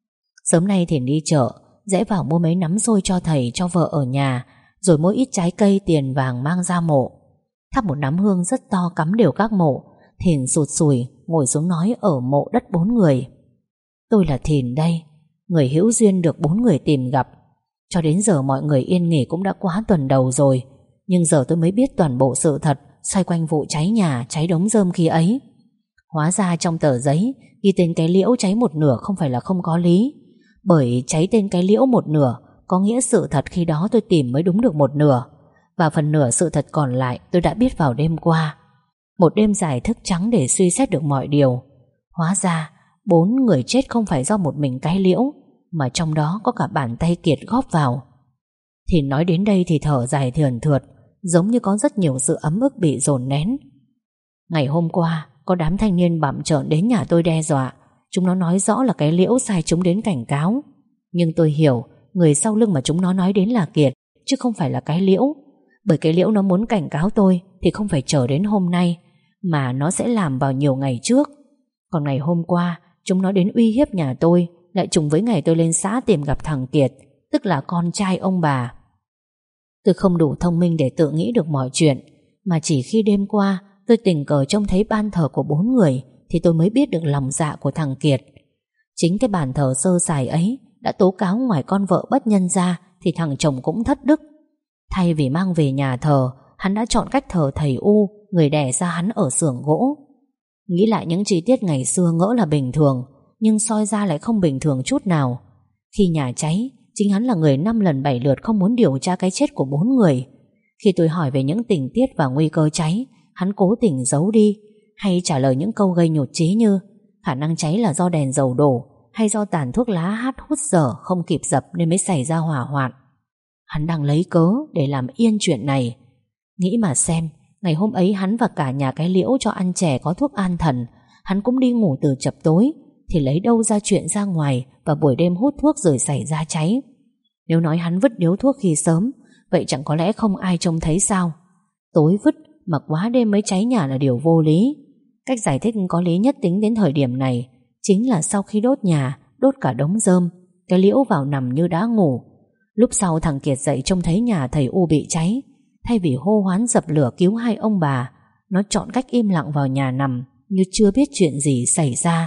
Sớm nay Thìn đi chợ, rẽ vào mua mấy nắm xôi cho thầy cho vợ ở nhà, rồi mua ít trái cây tiền vàng mang ra mộ. Thắp một nắm hương rất to cắm đều các mộ, Thìn sụt sùi ngồi xuống nói ở mộ đất bốn người: Tôi là Thìn đây, người hữu duyên được bốn người tìm gặp. Cho đến giờ mọi người yên nghỉ cũng đã quá tuần đầu rồi, nhưng giờ tôi mới biết toàn bộ sự thật xoay quanh vụ cháy nhà, cháy đống rơm khi ấy. Hóa ra trong tờ giấy ghi tên cái liễu cháy một nửa không phải là không có lý. Bởi cháy tên cái liễu một nửa có nghĩa sự thật khi đó tôi tìm mới đúng được một nửa, và phần nửa sự thật còn lại tôi đã biết vào đêm qua. Một đêm dài thức trắng để suy xét được mọi điều. Hóa ra bốn người chết không phải do một mình cái liễu, mà trong đó có cả bàn tay Kiệt góp vào. Thì nói đến đây thì thở dài thườn thượt, giống như có rất nhiều sự ấm ức bị dồn nén. Ngày hôm qua có đám thanh niên bặm trợn đến nhà tôi đe dọa. Chúng nó nói rõ là cái liễu sai chúng đến cảnh cáo. Nhưng tôi hiểu người sau lưng mà chúng nó nói đến là Kiệt, chứ không phải là cái liễu. Bởi cái liễu nó muốn cảnh cáo tôi thì không phải chờ đến hôm nay, mà nó sẽ làm vào nhiều ngày trước. Còn ngày hôm qua chúng nó đến uy hiếp nhà tôi, lại trùng với ngày tôi lên xã tìm gặp thằng Kiệt, tức là con trai ông bà. Tôi không đủ thông minh để tự nghĩ được mọi chuyện, mà chỉ khi đêm qua tôi tình cờ trông thấy ban thờ của bốn người thì tôi mới biết được lòng dạ của thằng Kiệt. Chính cái bàn thờ sơ sài ấy đã tố cáo ngoài con vợ bất nhân ra thì thằng chồng cũng thất đức. Thay vì mang về nhà thờ, hắn đã chọn cách thờ thầy U, người đẻ ra hắn ở xưởng gỗ. Nghĩ lại những chi tiết ngày xưa ngỡ là bình thường, nhưng soi ra lại không bình thường chút nào. Khi nhà cháy, chính hắn là người năm lần bảy lượt không muốn điều tra cái chết của bốn người. Khi tôi hỏi về những tình tiết và nguy cơ cháy, hắn cố tình giấu đi, hay trả lời những câu gây nhột trí như khả năng cháy là do đèn dầu đổ, hay do tàn thuốc lá hát hút dở không kịp dập nên mới xảy ra hỏa hoạn. Hắn đang lấy cớ để làm yên chuyện này. Nghĩ mà xem, ngày hôm ấy hắn và cả nhà cái liễu cho ăn chè có thuốc an thần, hắn cũng đi ngủ từ chập tối, thì lấy đâu ra chuyện ra ngoài và buổi đêm hút thuốc rồi xảy ra cháy. Nếu nói hắn vứt điếu thuốc khi sớm, vậy chẳng có lẽ không ai trông thấy sao? Tối vứt mà quá đêm mới cháy nhà là điều vô lý. Cách giải thích có lý nhất tính đến thời điểm này chính là sau khi đốt nhà, đốt cả đống rơm, cái liễu vào nằm như đã ngủ. Lúc sau thằng Kiệt dậy trông thấy nhà thầy U bị cháy, thay vì hô hoán dập lửa cứu hai ông bà, nó chọn cách im lặng vào nhà nằm như chưa biết chuyện gì xảy ra.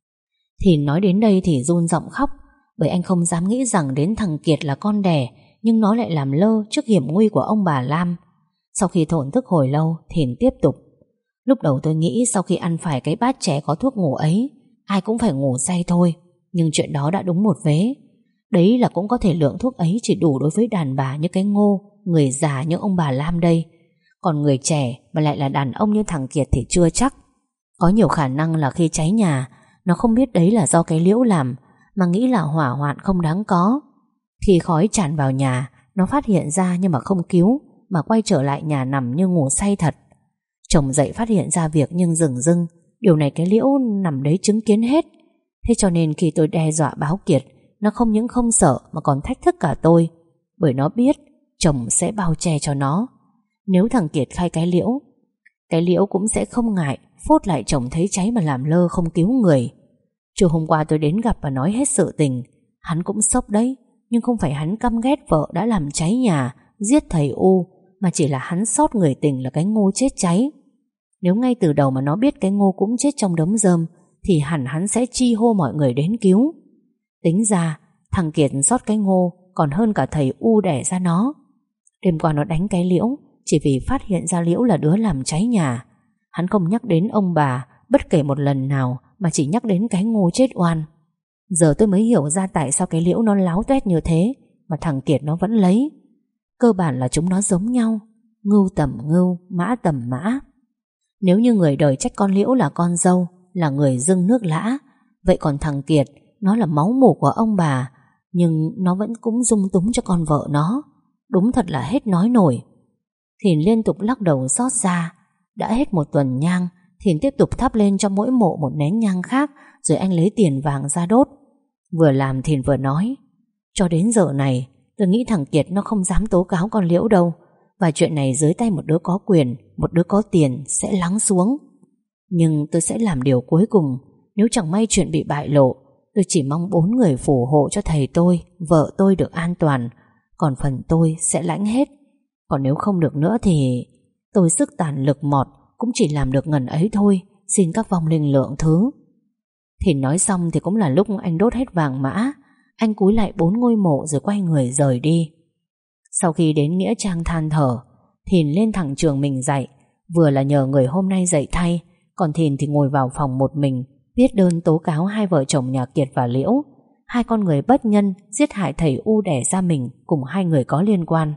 Thì nói đến đây thì run giọng khóc, bởi anh không dám nghĩ rằng đến thằng Kiệt là con đẻ, nhưng nó lại làm lơ trước hiểm nguy của ông bà Lam. Sau khi thổn thức hồi lâu, Thìn tiếp tục: Lúc đầu tôi nghĩ sau khi ăn phải cái bát chè có thuốc ngủ ấy, ai cũng phải ngủ say thôi. Nhưng chuyện đó đã đúng một vế. Đấy là cũng có thể lượng thuốc ấy chỉ đủ đối với đàn bà như cái Ngô, người già như ông bà Lam đây. Còn người trẻ mà lại là đàn ông như thằng Kiệt thì chưa chắc. Có nhiều khả năng là khi cháy nhà, nó không biết đấy là do cái liễu làm, mà nghĩ là hỏa hoạn không đáng có. Khi khói tràn vào nhà, nó phát hiện ra nhưng mà không cứu, mà quay trở lại nhà nằm như ngủ say thật. Chồng dậy phát hiện ra việc nhưng dửng dưng, điều này cái liễu nằm đấy chứng kiến hết. Thế cho nên khi tôi đe dọa báo Kiệt, nó không những không sợ mà còn thách thức cả tôi, bởi nó biết chồng sẽ bao che cho nó. Nếu thằng Kiệt khai cái liễu, cái liễu cũng sẽ không ngại phốt lại chồng thấy cháy mà làm lơ không cứu người. Chiều hôm qua tôi đến gặp và nói hết sự tình. Hắn cũng sốc đấy, nhưng không phải hắn căm ghét vợ đã làm cháy nhà, giết thầy U, mà chỉ là hắn sót người tình là cái Ngô chết cháy. Nếu ngay từ đầu mà nó biết cái Ngô cũng chết trong đống rơm thì hẳn hắn sẽ chi hô mọi người đến cứu. Tính ra thằng Kiệt sót cái Ngô còn hơn cả thầy U đẻ ra nó. Đêm qua nó đánh cái liễu chỉ vì phát hiện ra Liễu là đứa làm cháy nhà. Hắn không nhắc đến ông bà bất kể một lần nào, mà chỉ nhắc đến cái ngu chết oan. Giờ tôi mới hiểu ra tại sao cái Liễu nó láo tuét như thế mà thằng Kiệt nó vẫn lấy. Cơ bản là chúng nó giống nhau, ngưu tầm ngưu, mã tầm mã. Nếu như người đời trách con Liễu là con dâu, là người dưng nước lã, vậy còn thằng Kiệt nó là máu mủ của ông bà, nhưng nó vẫn cũng dung túng cho con vợ nó. Đúng thật là hết nói nổi. Thìn liên tục lắc đầu xót xa. Đã hết một tuần nhang, Thìn tiếp tục thắp lên cho mỗi mộ một nén nhang khác, rồi anh lấy tiền vàng ra đốt. Vừa làm Thìn vừa nói, cho đến giờ này tôi nghĩ thằng Kiệt nó không dám tố cáo con Liễu đâu, và chuyện này dưới tay một đứa có quyền, một đứa có tiền sẽ lắng xuống. Nhưng tôi sẽ làm điều cuối cùng. Nếu chẳng may chuyện bị bại lộ, tôi chỉ mong bốn người phù hộ cho thầy tôi, vợ tôi được an toàn, còn phần tôi sẽ lãnh hết. Còn nếu không được nữa thì tôi sức tàn lực mọt cũng chỉ làm được ngần ấy thôi. Xin các vong linh lượng thứ. Thì nói xong thì cũng là lúc anh đốt hết vàng mã. Anh cúi lại bốn ngôi mộ rồi quay người rời đi. Sau khi đến nghĩa trang than thở, Thìn lên thẳng trường mình dạy. Vừa là nhờ người hôm nay dạy thay, còn Thìn thì ngồi vào phòng một mình viết đơn tố cáo hai vợ chồng nhà Kiệt và Liễu, hai con người bất nhân giết hại thầy U đẻ ra mình cùng hai người có liên quan.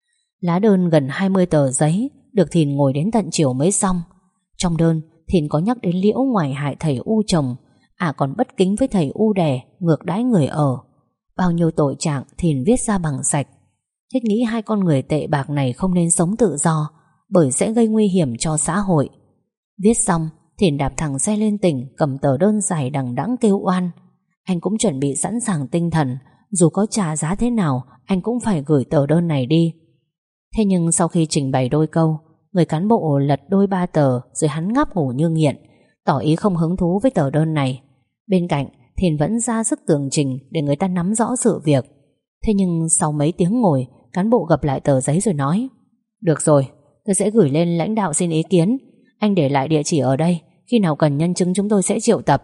Lá đơn gần hai mươi tờ giấy, được Thìn ngồi đến tận chiều mới xong. Trong đơn, Thìn có nhắc đến Liễu ngoài hại thầy U chồng, à còn bất kính với thầy U đẻ, ngược đãi người ở. Bao nhiêu tội trạng Thìn viết ra bằng sạch. Thiết nghĩ hai con người tệ bạc này không nên sống tự do, bởi sẽ gây nguy hiểm cho xã hội. Viết xong, Thìn đạp thẳng xe lên tỉnh, cầm tờ đơn dài đằng đẵng kêu oan. Anh cũng chuẩn bị sẵn sàng tinh thần, dù có trả giá thế nào anh cũng phải gửi tờ đơn này đi. Thế nhưng sau khi trình bày đôi câu, người cán bộ lật đôi ba tờ rồi hắn ngáp ngủ như nghiện, tỏ ý không hứng thú với tờ đơn này. Bên cạnh, Thìn vẫn ra sức tường trình để người ta nắm rõ sự việc. Thế nhưng sau mấy tiếng ngồi, cán bộ gập lại tờ giấy rồi nói: được rồi, tôi sẽ gửi lên lãnh đạo xin ý kiến. Anh để lại địa chỉ ở đây, khi nào cần nhân chứng chúng tôi sẽ triệu tập.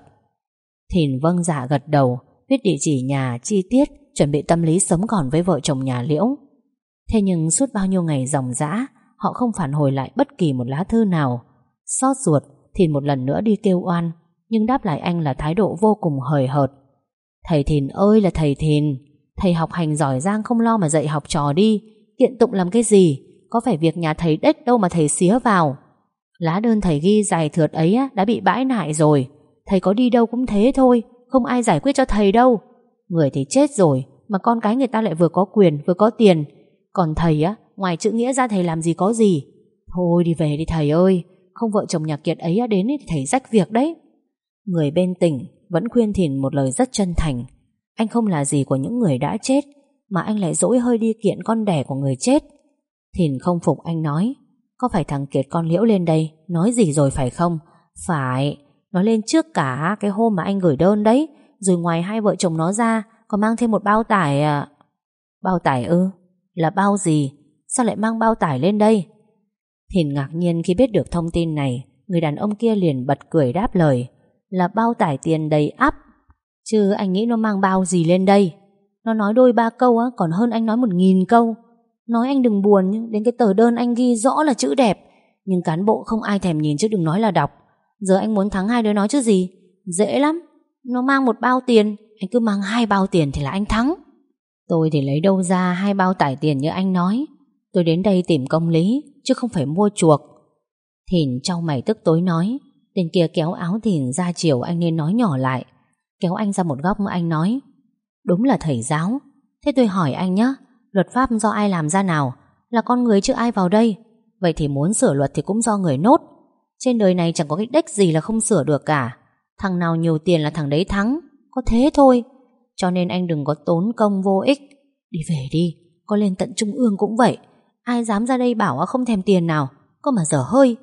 Thìn vâng dạ gật đầu, viết địa chỉ nhà chi tiết, chuẩn bị tâm lý sống còn với vợ chồng nhà Liễu. Thế nhưng suốt bao nhiêu ngày ròng rã, họ không phản hồi lại bất kỳ một lá thư nào. Xót ruột, Thìn một lần nữa đi kêu oan, nhưng đáp lại anh là thái độ vô cùng hời hợt. Thầy Thìn ơi là thầy Thìn, thầy học hành giỏi giang không lo mà dạy học trò đi, kiện tụng làm cái gì, có phải việc nhà thầy đếch đâu mà thầy xía vào. Lá đơn thầy ghi dài thượt ấy á, đã bị bãi nại rồi, thầy có đi đâu cũng thế thôi, không ai giải quyết cho thầy đâu. Người thì chết rồi, mà con cái người ta lại vừa có quyền vừa có tiền, còn thầy á, ngoài chữ nghĩa ra thầy làm gì có gì. Thôi đi về đi thầy ơi, không vợ chồng nhà Kiệt ấy đến thì thầy rách việc đấy. Người bên tỉnh vẫn khuyên Thìn một lời rất chân thành. Anh không là gì của những người đã chết, mà anh lại dỗi hơi đi kiện con đẻ của người chết. Thìn không phục, anh nói: có phải thằng Kiệt con Liễu lên đây nói gì rồi phải không? Phải, nó lên trước cả cái hôm mà anh gửi đơn đấy, rồi ngoài hai vợ chồng nó ra còn mang thêm một bao tải à. Bao tải ư? Là bao gì? Sao lại mang bao tải lên đây? Thìn ngạc nhiên khi biết được thông tin này. Người đàn ông kia liền bật cười đáp lời: là bao tải tiền đầy ắp. Chứ anh nghĩ nó mang bao gì lên đây? Nó nói đôi ba câu á, còn hơn anh nói một nghìn câu. Nói anh đừng buồn, đến cái tờ đơn anh ghi rõ là chữ đẹp, nhưng cán bộ không ai thèm nhìn chứ đừng nói là đọc. Giờ anh muốn thắng hai đứa nó chứ gì? Dễ lắm, nó mang một bao tiền, anh cứ mang hai bao tiền thì là anh thắng. Tôi thì lấy đâu ra hai bao tải tiền như anh nói. Tôi đến đây tìm công lý, chứ không phải mua chuộc. Thìn trao mày tức tối nói. Tên kia kéo áo Thìn ra chiều anh nên nói nhỏ lại. Kéo anh ra một góc anh nói: đúng là thầy giáo. Thế tôi hỏi anh nhé, luật pháp do ai làm ra nào? Là con người chứ ai vào đây. Vậy thì muốn sửa luật thì cũng do người nốt. Trên đời này chẳng có cái đếch gì là không sửa được cả. Thằng nào nhiều tiền là thằng đấy thắng, có thế thôi. Cho nên anh đừng có tốn công vô ích. Đi về đi, có lên tận trung ương cũng vậy. Ai dám ra đây bảo không thèm tiền nào, có mà dở hơi.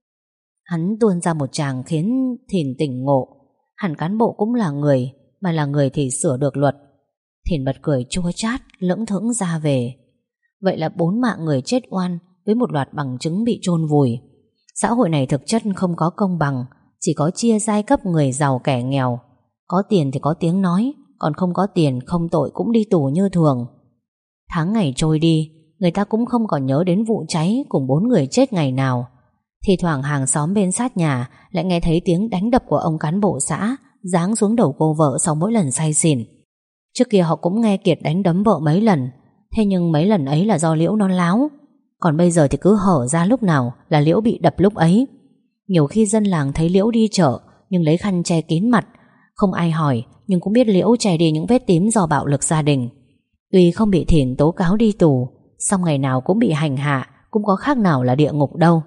Hắn tuôn ra một tràng khiến Thìn tỉnh ngộ. Hẳn cán bộ cũng là người, mà là người thì sửa được luật. Thìn bật cười chua chát, lững thững ra về. Vậy là bốn mạng người chết oan, với một loạt bằng chứng bị chôn vùi. Xã hội này thực chất không có công bằng, chỉ có chia giai cấp người giàu kẻ nghèo. Có tiền thì có tiếng nói, còn không có tiền không tội cũng đi tù như thường. Tháng ngày trôi đi, người ta cũng không còn nhớ đến vụ cháy cùng bốn người chết ngày nào. Thì thoảng hàng xóm bên sát nhà lại nghe thấy tiếng đánh đập của ông cán bộ xã giáng xuống đầu cô vợ sau mỗi lần say xỉn. Trước kia họ cũng nghe Kiệt đánh đấm vợ mấy lần, thế nhưng mấy lần ấy là do Liễu nó láo. Còn bây giờ thì cứ hở ra lúc nào là Liễu bị đập lúc ấy. Nhiều khi dân làng thấy Liễu đi chợ nhưng lấy khăn che kín mặt, không ai hỏi nhưng cũng biết Liễu che đi những vết tím do bạo lực gia đình. Tuy không bị Thìn tố cáo đi tù, song ngày nào cũng bị hành hạ, cũng có khác nào là địa ngục đâu.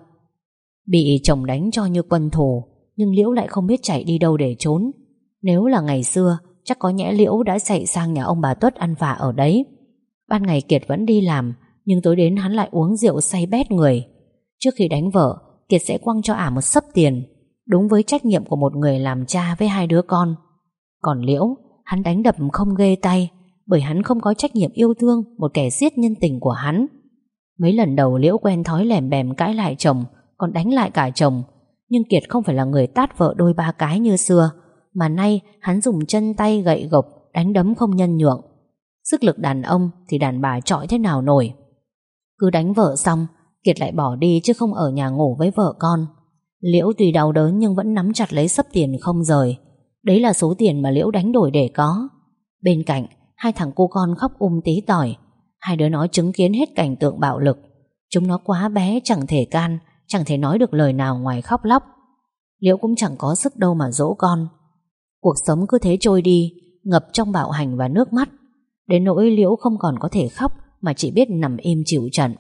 Bị chồng đánh cho như quân thù, nhưng Liễu lại không biết chạy đi đâu để trốn. Nếu là ngày xưa, chắc có nhẽ Liễu đã chạy sang nhà ông bà Tuất ăn vạ ở đấy. Ban ngày Kiệt vẫn đi làm, nhưng tối đến hắn lại uống rượu say bét người. Trước khi đánh vợ, Kiệt sẽ quăng cho ả một xấp tiền, đúng với trách nhiệm của một người làm cha với hai đứa con. Còn Liễu, hắn đánh đập không ghê tay, bởi hắn không có trách nhiệm yêu thương một kẻ giết nhân tình của hắn. Mấy lần đầu Liễu quen thói lèm bèm cãi lại chồng, còn đánh lại cả chồng. Nhưng Kiệt không phải là người tát vợ đôi ba cái như xưa, mà nay hắn dùng chân tay gậy gộc đánh đấm không nhân nhượng. Sức lực đàn ông thì đàn bà chọi thế nào nổi. Cứ đánh vợ xong, Kiệt lại bỏ đi chứ không ở nhà ngủ với vợ con. Liễu tuy đau đớn nhưng vẫn nắm chặt lấy xấp tiền không rời. Đấy là số tiền mà Liễu đánh đổi để có. Bên cạnh, hai thằng cu con khóc um tí tỏi. Hai đứa nó chứng kiến hết cảnh tượng bạo lực. Chúng nó quá bé chẳng thể can, chẳng thể nói được lời nào ngoài khóc lóc. Liễu cũng chẳng có sức đâu mà dỗ con. Cuộc sống cứ thế trôi đi, ngập trong bạo hành và nước mắt. Đến nỗi Liễu không còn có thể khóc, mà chỉ biết nằm im chịu trận.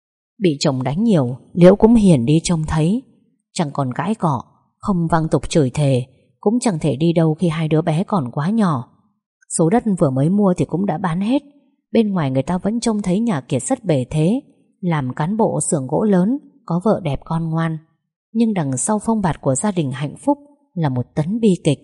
Bị chồng đánh nhiều, Liễu cũng hiền đi trông thấy. Chẳng còn cãi cọ, không văng tục chửi thề, cũng chẳng thể đi đâu khi hai đứa bé còn quá nhỏ. Số đất vừa mới mua thì cũng đã bán hết. Bên ngoài người ta vẫn trông thấy nhà Kiệt rất bề thế, làm cán bộ xưởng gỗ lớn, có vợ đẹp con ngoan. Nhưng đằng sau phông bạt của gia đình hạnh phúc là một tấn bi kịch.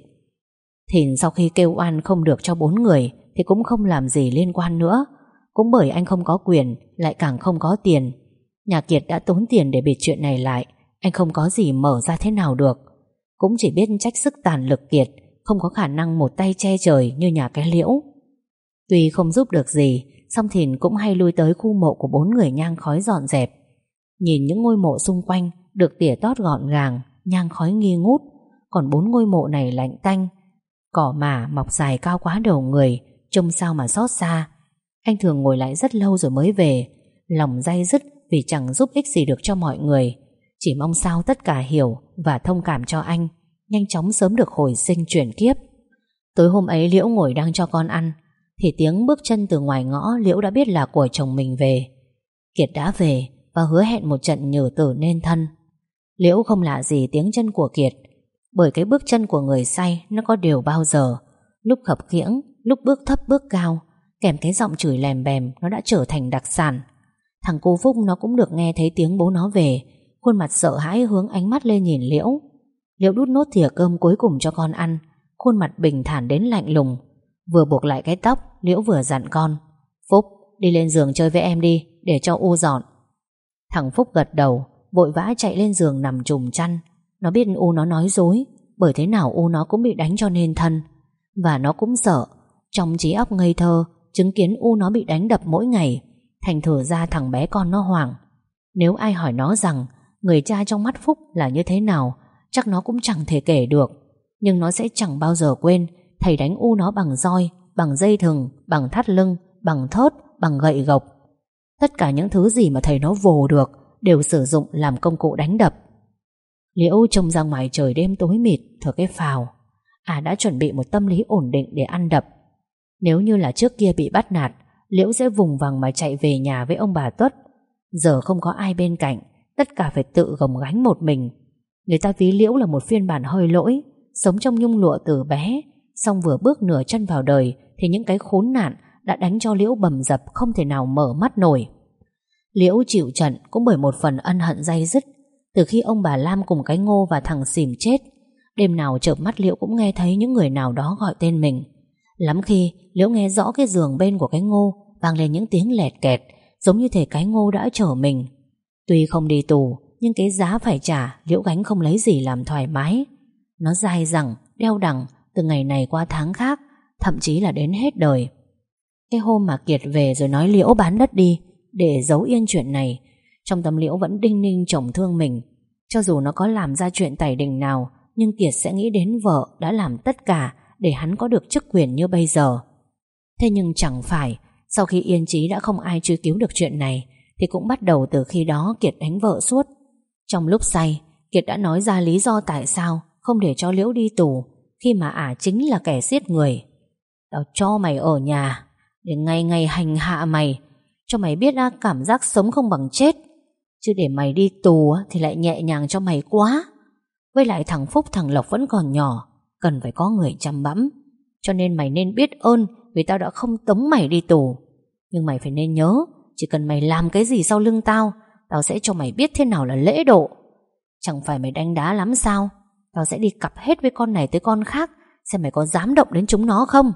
Thìn sau khi kêu oan không được cho bốn người thì cũng không làm gì liên quan nữa. Cũng bởi anh không có quyền, lại càng không có tiền. Nhà Kiệt đã tốn tiền để bịt chuyện này lại, anh không có gì mở ra thế nào được. Cũng chỉ biết trách sức tàn lực Kiệt, không có khả năng một tay che trời như nhà cái Liễu. Tuy không giúp được gì, song Thìn cũng hay lui tới khu mộ của bốn người nhang khói dọn dẹp. Nhìn những ngôi mộ xung quanh được tỉa tót gọn gàng, nhang khói nghi ngút. Còn bốn ngôi mộ này lạnh tanh, cỏ mả mọc dài cao quá đầu người, trông sao mà xót xa. Anh thường ngồi lại rất lâu rồi mới về, lòng day dứt vì chẳng giúp ích gì được cho mọi người. Chỉ mong sao tất cả hiểu và thông cảm cho anh, nhanh chóng sớm được hồi sinh chuyển kiếp. Tối hôm ấy Liễu ngồi đang cho con ăn, thì tiếng bước chân từ ngoài ngõ Liễu đã biết là của chồng mình về. Kiệt đã về và hứa hẹn một trận nhử tử nên thân. Liễu không lạ gì tiếng chân của Kiệt, bởi cái bước chân của người say nó có đều bao giờ. Lúc khập khiễng, lúc bước thấp bước cao, kèm cái giọng chửi lèm bèm, nó đã trở thành đặc sản. Thằng cô Phúc nó cũng được nghe thấy tiếng bố nó về, khuôn mặt sợ hãi hướng ánh mắt lên nhìn Liễu. Liễu đút nốt thìa cơm cuối cùng cho con ăn, khuôn mặt bình thản đến lạnh lùng. Vừa buộc lại cái tóc, Liễu vừa dặn con: Phúc, đi lên giường chơi với em đi, để cho U dọn. Thằng Phúc gật đầu, vội vã chạy lên giường nằm trùm chăn. Nó biết U nó nói dối, bởi thế nào U nó cũng bị đánh cho nên thân. Và nó cũng sợ, trong trí óc ngây thơ, chứng kiến U nó bị đánh đập mỗi ngày. Thành thử ra thằng bé con nó hoảng. Nếu ai hỏi nó rằng người cha trong mắt Phúc là như thế nào, chắc nó cũng chẳng thể kể được. Nhưng nó sẽ chẳng bao giờ quên thầy đánh U nó bằng roi, bằng dây thừng, bằng thắt lưng, bằng thớt, bằng gậy gộc. Tất cả những thứ gì mà thầy nó vồ được đều sử dụng làm công cụ đánh đập. Liễu trông ra ngoài trời đêm tối mịt, thở cái phào. À đã chuẩn bị một tâm lý ổn định để ăn đập. Nếu như là trước kia bị bắt nạt, Liễu sẽ vùng vằng mà chạy về nhà với ông bà Tuất. Giờ không có ai bên cạnh, tất cả phải tự gồng gánh một mình. Người ta ví Liễu là một phiên bản hơi lỗi, sống trong nhung lụa từ bé, xong vừa bước nửa chân vào đời thì những cái khốn nạn đã đánh cho Liễu bầm dập không thể nào mở mắt nổi. Liễu chịu trận cũng bởi một phần ân hận day dứt. Từ khi ông bà Lam cùng cái Ngô và thằng Xìm chết, đêm nào chợp mắt Liễu cũng nghe thấy những người nào đó gọi tên mình. Lắm khi Liễu nghe rõ cái giường bên của cái Ngô vang lên những tiếng lẹt kẹt, giống như thể cái Ngô đã chở mình. Tuy không đi tù, nhưng cái giá phải trả Liễu gánh không lấy gì làm thoải mái. Nó dai dẳng, đeo đẳng từ ngày này qua tháng khác, thậm chí là đến hết đời. Cái hôm mà Kiệt về rồi nói Liễu bán đất đi, để giấu yên chuyện này. Trong tâm Liễu vẫn đinh ninh chồng thương mình. Cho dù nó có làm ra chuyện tày đình nào, nhưng Kiệt sẽ nghĩ đến vợ đã làm tất cả để hắn có được chức quyền như bây giờ. Thế nhưng chẳng phải sau khi yên trí đã không ai truy cứu được chuyện này, thì cũng bắt đầu từ khi đó Kiệt đánh vợ suốt. Trong lúc say, Kiệt đã nói ra lý do tại sao không để cho Liễu đi tù, khi mà ả chính là kẻ giết người. Tao cho mày ở nhà để ngày ngày hành hạ mày, cho mày biết á, cảm giác sống không bằng chết. Chứ để mày đi tù thì lại nhẹ nhàng cho mày quá. Với lại thằng Phúc thằng Lộc vẫn còn nhỏ, cần phải có người chăm bẵm. Cho nên mày nên biết ơn vì tao đã không tống mày đi tù. Nhưng mày phải nên nhớ, chỉ cần mày làm cái gì sau lưng tao, tao sẽ cho mày biết thế nào là lễ độ. Chẳng phải mày đánh đá lắm sao? Tao sẽ đi cặp hết với con này tới con khác, xem mày có dám động đến chúng nó không.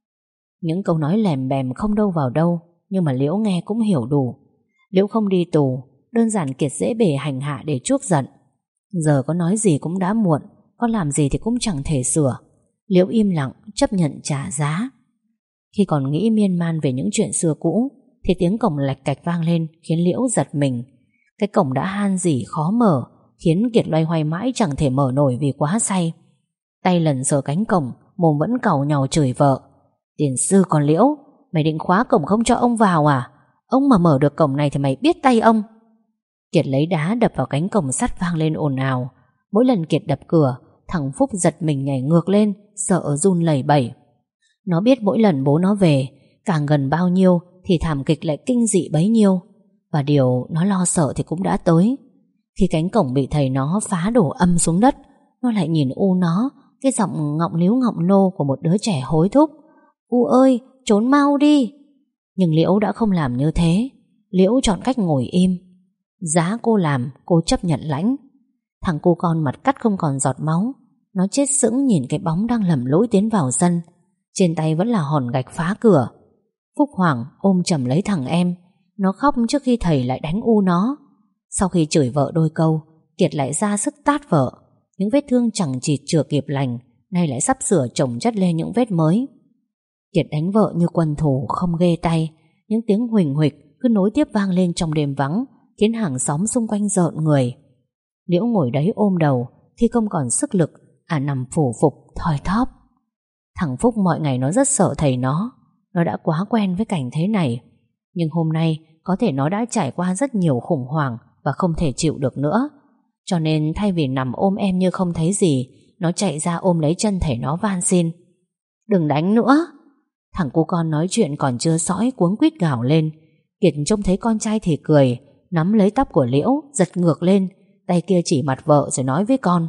Những câu nói lèm bèm không đâu vào đâu, nhưng mà Liễu nghe cũng hiểu đủ. Liễu không đi tù, đơn giản Kiệt dễ bề hành hạ để chuốc giận. Giờ có nói gì cũng đã muộn, có làm gì thì cũng chẳng thể sửa. Liễu im lặng chấp nhận trả giá. Khi còn nghĩ miên man về những chuyện xưa cũ, thì tiếng cổng lạch cạch vang lên khiến Liễu giật mình. Cái cổng đã han rỉ khó mở, khiến Kiệt loay hoay mãi chẳng thể mở nổi vì quá say. Tay lần sờ cánh cổng, mồm vẫn càu nhàu chửi vợ. Tiền sư còn Liễu, mày định khóa cổng không cho ông vào à? Ông mà mở được cổng này thì mày biết tay ông. Kiệt lấy đá đập vào cánh cổng sắt vang lên ồn ào. Mỗi lần Kiệt đập cửa, thằng Phúc giật mình nhảy ngược lên, sợ run lẩy bẩy. Nó biết mỗi lần bố nó về, càng gần bao nhiêu thì thảm kịch lại kinh dị bấy nhiêu. Và điều nó lo sợ thì cũng đã tới. Khi cánh cổng bị thầy nó phá đổ âm xuống đất, nó lại nhìn U nó, cái giọng ngọng líu ngọng nô của một đứa trẻ hối thúc: U ơi, trốn mau đi. Nhưng Liễu đã không làm như thế. Liễu chọn cách ngồi im. Giá cô làm, cô chấp nhận lãnh. Thằng cu con mặt cắt không còn giọt máu, nó chết sững nhìn cái bóng đang lầm lũi tiến vào sân. Trên tay vẫn là hòn gạch phá cửa. Phúc hoảng ôm chầm lấy thằng em. Nó khóc trước khi thầy lại đánh U nó. Sau khi chửi vợ đôi câu, Kiệt lại ra sức tát vợ. Những vết thương chẳng chịt chưa kịp lành, nay lại sắp sửa chồng chất lên những vết mới. Kiệt đánh vợ như quân thù không ghê tay. Những tiếng huỳnh huỵch cứ nối tiếp vang lên trong đêm vắng, khiến hàng xóm xung quanh rợn người. Liễu ngồi đấy ôm đầu, khi không còn sức lực, à nằm phủ phục thoi thóp. Thằng Phúc mọi ngày nó rất sợ thầy nó. Nó đã quá quen với cảnh thế này. Nhưng hôm nay có thể nó đã trải qua rất nhiều khủng hoảng và không thể chịu được nữa. Cho nên thay vì nằm ôm em như không thấy gì, nó chạy ra ôm lấy chân thầy nó van xin: Đừng đánh nữa. Thằng cu con nói chuyện còn chưa sõi cuống quýt gào lên. Kiệt trông thấy con trai thì cười, nắm lấy tóc của Liễu giật ngược lên, tay kia chỉ mặt vợ rồi nói với con: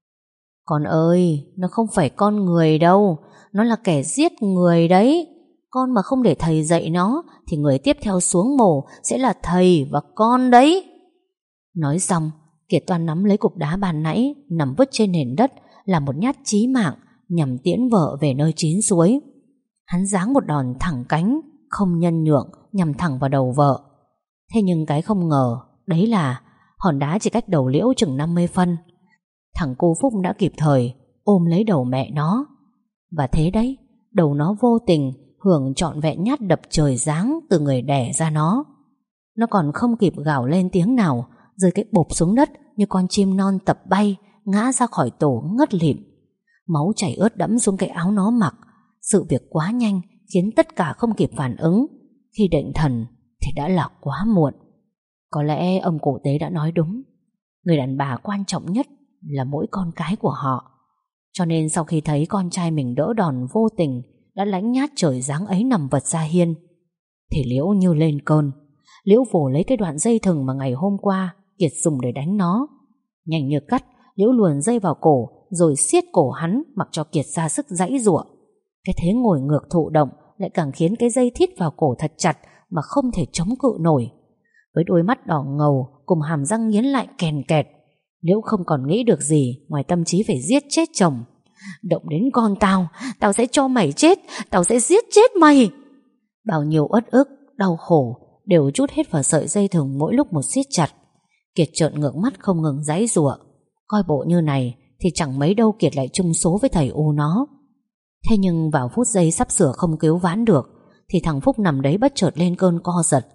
Con ơi, nó không phải con người đâu, nó là kẻ giết người đấy. Con mà không để thầy dạy nó thì người tiếp theo xuống mồ sẽ là thầy và con đấy. Nói xong, Kiệt toan nắm lấy cục đá ban nãy nằm vứt trên nền đất là một nhát chí mạng nhằm tiễn vợ về nơi chín suối. Hắn giáng một đòn thẳng cánh, không nhân nhượng, nhằm thẳng vào đầu vợ. Thế nhưng cái không ngờ đấy là hòn đá chỉ cách đầu Liễu chừng năm mươi phân. Thằng cô Phúc đã kịp thời ôm lấy đầu mẹ nó. Và thế đấy, đầu nó vô tình hưởng trọn vẹn nhát đập trời giáng từ người đẻ ra nó. Nó còn không kịp gào lên tiếng nào, rơi cái bộp xuống đất như con chim non tập bay, ngã ra khỏi tổ ngất lịm. Máu chảy ướt đẫm xuống cái áo nó mặc. Sự việc quá nhanh khiến tất cả không kịp phản ứng. Khi định thần thì đã là quá muộn. Có lẽ ông cổ tế đã nói đúng. Người đàn bà quan trọng nhất là mỗi con cái của họ. Cho nên sau khi thấy con trai mình đỡ đòn vô tình đã lãnh nhát trời giáng ấy nằm vật ra hiên, thì Liễu như lên cơn. Liễu vồ lấy cái đoạn dây thừng mà ngày hôm qua Kiệt dùng để đánh nó. Nhanh như cắt, Liễu luồn dây vào cổ rồi siết cổ hắn, mặc cho Kiệt ra sức giãy giụa. Cái thế ngồi ngược thụ động lại càng khiến cái dây thít vào cổ thật chặt mà không thể chống cự nổi. Với đôi mắt đỏ ngầu cùng hàm răng nghiến lại kèn kẹt, Liễu không còn nghĩ được gì ngoài tâm trí phải giết chết chồng. Động đến con tao, tao sẽ cho mày chết, tao sẽ giết chết mày. Bao nhiêu uất ức, đau khổ đều trút hết vào sợi dây thừng mỗi lúc một siết chặt. Kiệt trợn ngược mắt không ngừng giãy giụa. Coi bộ như này thì chẳng mấy đâu Kiệt lại chung số với thầy U nó. Thế nhưng vào phút giây sắp sửa không cứu vãn được, thì thằng Phúc nằm đấy bất chợt lên cơn co giật.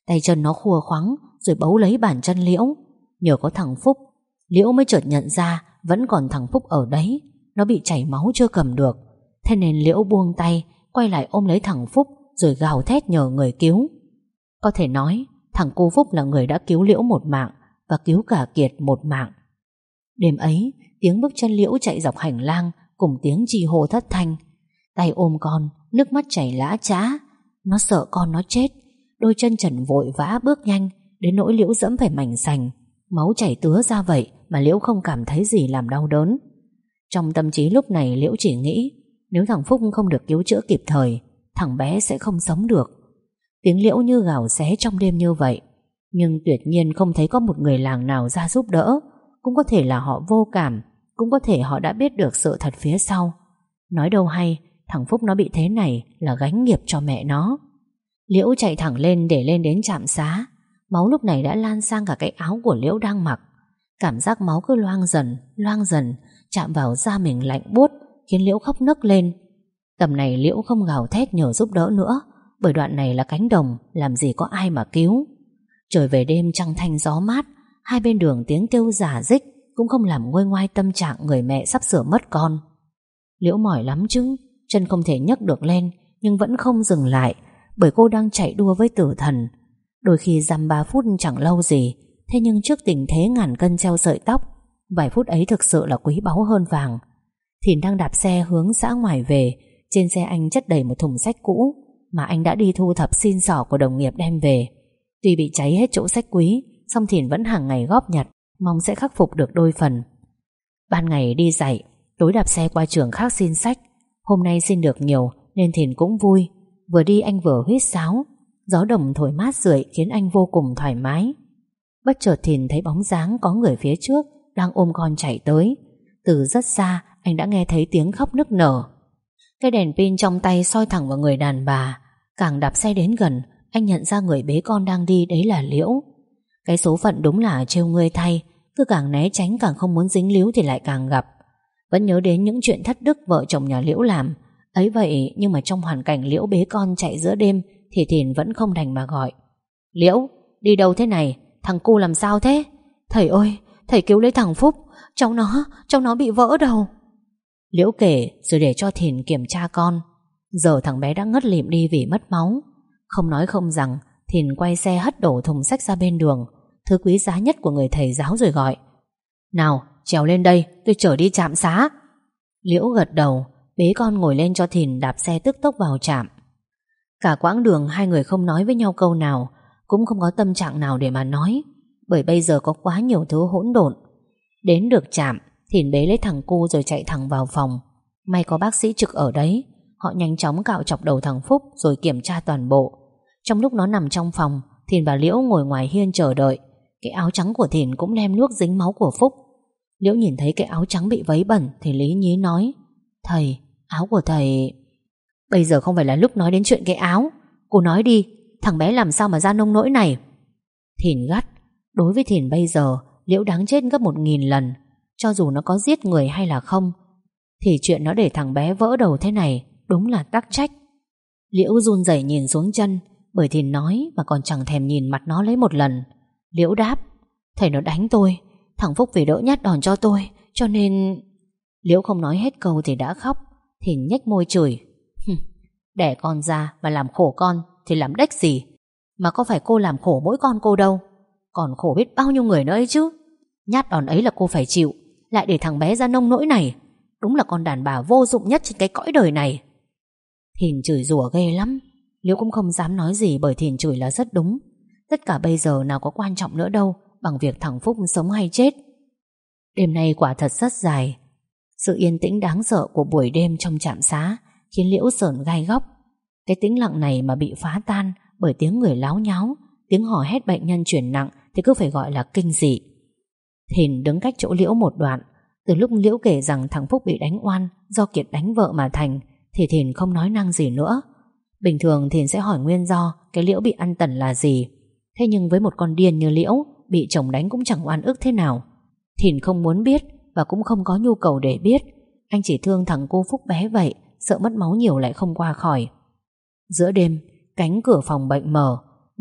Tay chân nó khua khoắng rồi bấu lấy bàn chân Liễu. Nhờ có thằng Phúc, Liễu mới chợt nhận ra vẫn còn thằng Phúc ở đấy. Nó bị chảy máu chưa cầm được. Thế nên Liễu buông tay, quay lại ôm lấy thằng Phúc rồi gào thét nhờ người cứu. Có thể nói thằng cu Phúc là người đã cứu Liễu một mạng và cứu cả Kiệt một mạng. Đêm ấy, tiếng bước chân Liễu chạy dọc hành lang cùng tiếng chi hô thất thanh. Tay ôm con, nước mắt chảy lã chã. Nó sợ con nó chết. Đôi chân trần vội vã bước nhanh, đến nỗi Liễu dẫm phải mảnh sành. Máu chảy tứa ra vậy mà Liễu không cảm thấy gì làm đau đớn. Trong tâm trí lúc này Liễu chỉ nghĩ nếu thằng Phúc không được cứu chữa kịp thời, thằng bé sẽ không sống được. Tiếng Liễu như gào xé trong đêm như vậy. Nhưng tuyệt nhiên không thấy có một người làng nào ra giúp đỡ. Cũng có thể là họ vô cảm, cũng có thể họ đã biết được sự thật phía sau. Nói đâu hay, thằng Phúc nó bị thế này là gánh nghiệp cho mẹ nó. Liễu chạy thẳng lên để lên đến trạm xá. Máu lúc này đã lan sang cả cái áo của Liễu đang mặc. Cảm giác máu cứ loang dần, loang dần, chạm vào da mình lạnh buốt, khiến Liễu khóc nấc lên. Tầm này Liễu không gào thét nhờ giúp đỡ nữa, bởi đoạn này là cánh đồng, làm gì có ai mà cứu. Trời về đêm trăng thanh gió mát, hai bên đường tiếng kêu rả rích cũng không làm nguôi ngoai tâm trạng người mẹ sắp sửa mất con. Liễu mỏi lắm chứ, chân không thể nhấc được lên, nhưng vẫn không dừng lại, bởi cô đang chạy đua với tử thần. Đôi khi dăm ba phút chẳng lâu gì, thế nhưng trước tình thế ngàn cân treo sợi tóc, vài phút ấy thực sự là quý báu hơn vàng. Thìn đang đạp xe hướng xã ngoài về. Trên xe anh chất đầy một thùng sách cũ mà anh đã đi thu thập xin xỏ của đồng nghiệp đem về. Tuy bị cháy hết chỗ sách quý, song Thìn vẫn hàng ngày góp nhặt, mong sẽ khắc phục được đôi phần. Ban ngày đi dạy, tối đạp xe qua trường khác xin sách. Hôm nay xin được nhiều nên Thìn cũng vui. Vừa đi anh vừa huýt sáo. Gió đồng thổi mát rượi khiến anh vô cùng thoải mái. Bất chợt Thìn thấy bóng dáng có người phía trước đang ôm con chạy tới. Từ rất xa anh đã nghe thấy tiếng khóc nức nở. Cái đèn pin trong tay soi thẳng vào người đàn bà. Càng đạp xe đến gần, anh nhận ra người bế con đang đi đấy là Liễu. Cái số phận đúng là trêu ngươi thay. Cứ càng né tránh càng không muốn dính líu thì lại càng gặp. Vẫn nhớ đến những chuyện thất đức vợ chồng nhà Liễu làm. Ấy vậy nhưng mà trong hoàn cảnh Liễu bế con chạy giữa đêm thì Thìn vẫn không đành mà gọi. Liễu, đi đâu thế này? Thằng cu làm sao thế? Thầy ơi, thầy cứu lấy thằng Phúc. Cháu nó, cháu nó bị vỡ đầu. Liễu kể rồi để cho Thìn kiểm tra con. Giờ thằng bé đã ngất lịm đi vì mất máu. Không nói không rằng, Thìn quay xe hất đổ thùng sách ra bên đường, thứ quý giá nhất của người thầy giáo, rồi gọi. Nào, trèo lên đây, tôi chở đi trạm xá. Liễu gật đầu, bế con ngồi lên cho Thìn đạp xe tức tốc vào trạm. Cả quãng đường hai người không nói với nhau câu nào, cũng không có tâm trạng nào để mà nói, bởi bây giờ có quá nhiều thứ hỗn độn. Đến được trạm, Thìn bế lấy thằng cu rồi chạy thẳng vào phòng. May có bác sĩ trực ở đấy. Họ nhanh chóng cạo chọc đầu thằng Phúc rồi kiểm tra toàn bộ. Trong lúc nó nằm trong phòng, Thìn và Liễu ngồi ngoài hiên chờ đợi. Cái áo trắng của Thìn cũng lem luốc dính máu của Phúc. Liễu nhìn thấy cái áo trắng bị vấy bẩn thì lý nhí nói: Thầy, áo của thầy... Bây giờ không phải là lúc nói đến chuyện cái áo. Cô nói đi, thằng bé làm sao mà ra nông nỗi này? Thìn gắt. Đối với Thìn bây giờ, Liễu đáng chết gấp một nghìn lần. Cho dù nó có giết người hay là không, thì chuyện nó để thằng bé vỡ đầu thế này đúng là tắc trách. Liễu run rẩy nhìn xuống chân, bởi Thìn nói mà còn chẳng thèm nhìn mặt nó lấy một lần. Liễu đáp: Thầy nó đánh tôi. Thằng Phúc vì đỡ nhát đòn cho tôi, cho nên... Liễu không nói hết câu thì đã khóc. Thìn nhếch môi chửi: Đẻ con ra mà làm khổ con thì làm đếch gì. Mà có phải cô làm khổ mỗi con cô đâu, còn khổ biết bao nhiêu người nữa ấy chứ. Nhát đòn ấy là cô phải chịu, lại để thằng bé ra nông nỗi này. Đúng là con đàn bà vô dụng nhất trên cái cõi đời này. Thìn chửi rủa ghê lắm. Liễu cũng không dám nói gì, bởi Thìn chửi là rất đúng. Tất cả bây giờ nào có quan trọng nữa đâu bằng việc thằng Phúc sống hay chết. Đêm nay quả thật rất dài. Sự yên tĩnh đáng sợ của buổi đêm trong trạm xá khiến Liễu sởn gai góc. Cái tĩnh lặng này mà bị phá tan bởi tiếng người láo nháo, tiếng hò hét bệnh nhân chuyển nặng thì cứ phải gọi là kinh dị. Thìn đứng cách chỗ Liễu một đoạn. Từ lúc Liễu kể rằng thằng Phúc bị đánh oan do Kiệt đánh vợ mà thành, thì Thìn không nói năng gì nữa. Bình thường Thìn sẽ hỏi nguyên do cái Liễu bị ăn tần là gì. Thế nhưng với một con điên như Liễu, bị chồng đánh cũng chẳng oan ức thế nào. Thìn không muốn biết và cũng không có nhu cầu để biết. Anh chỉ thương thằng cô Phúc bé vậy, sợ mất máu nhiều lại không qua khỏi. Giữa đêm, cánh cửa phòng bệnh mở.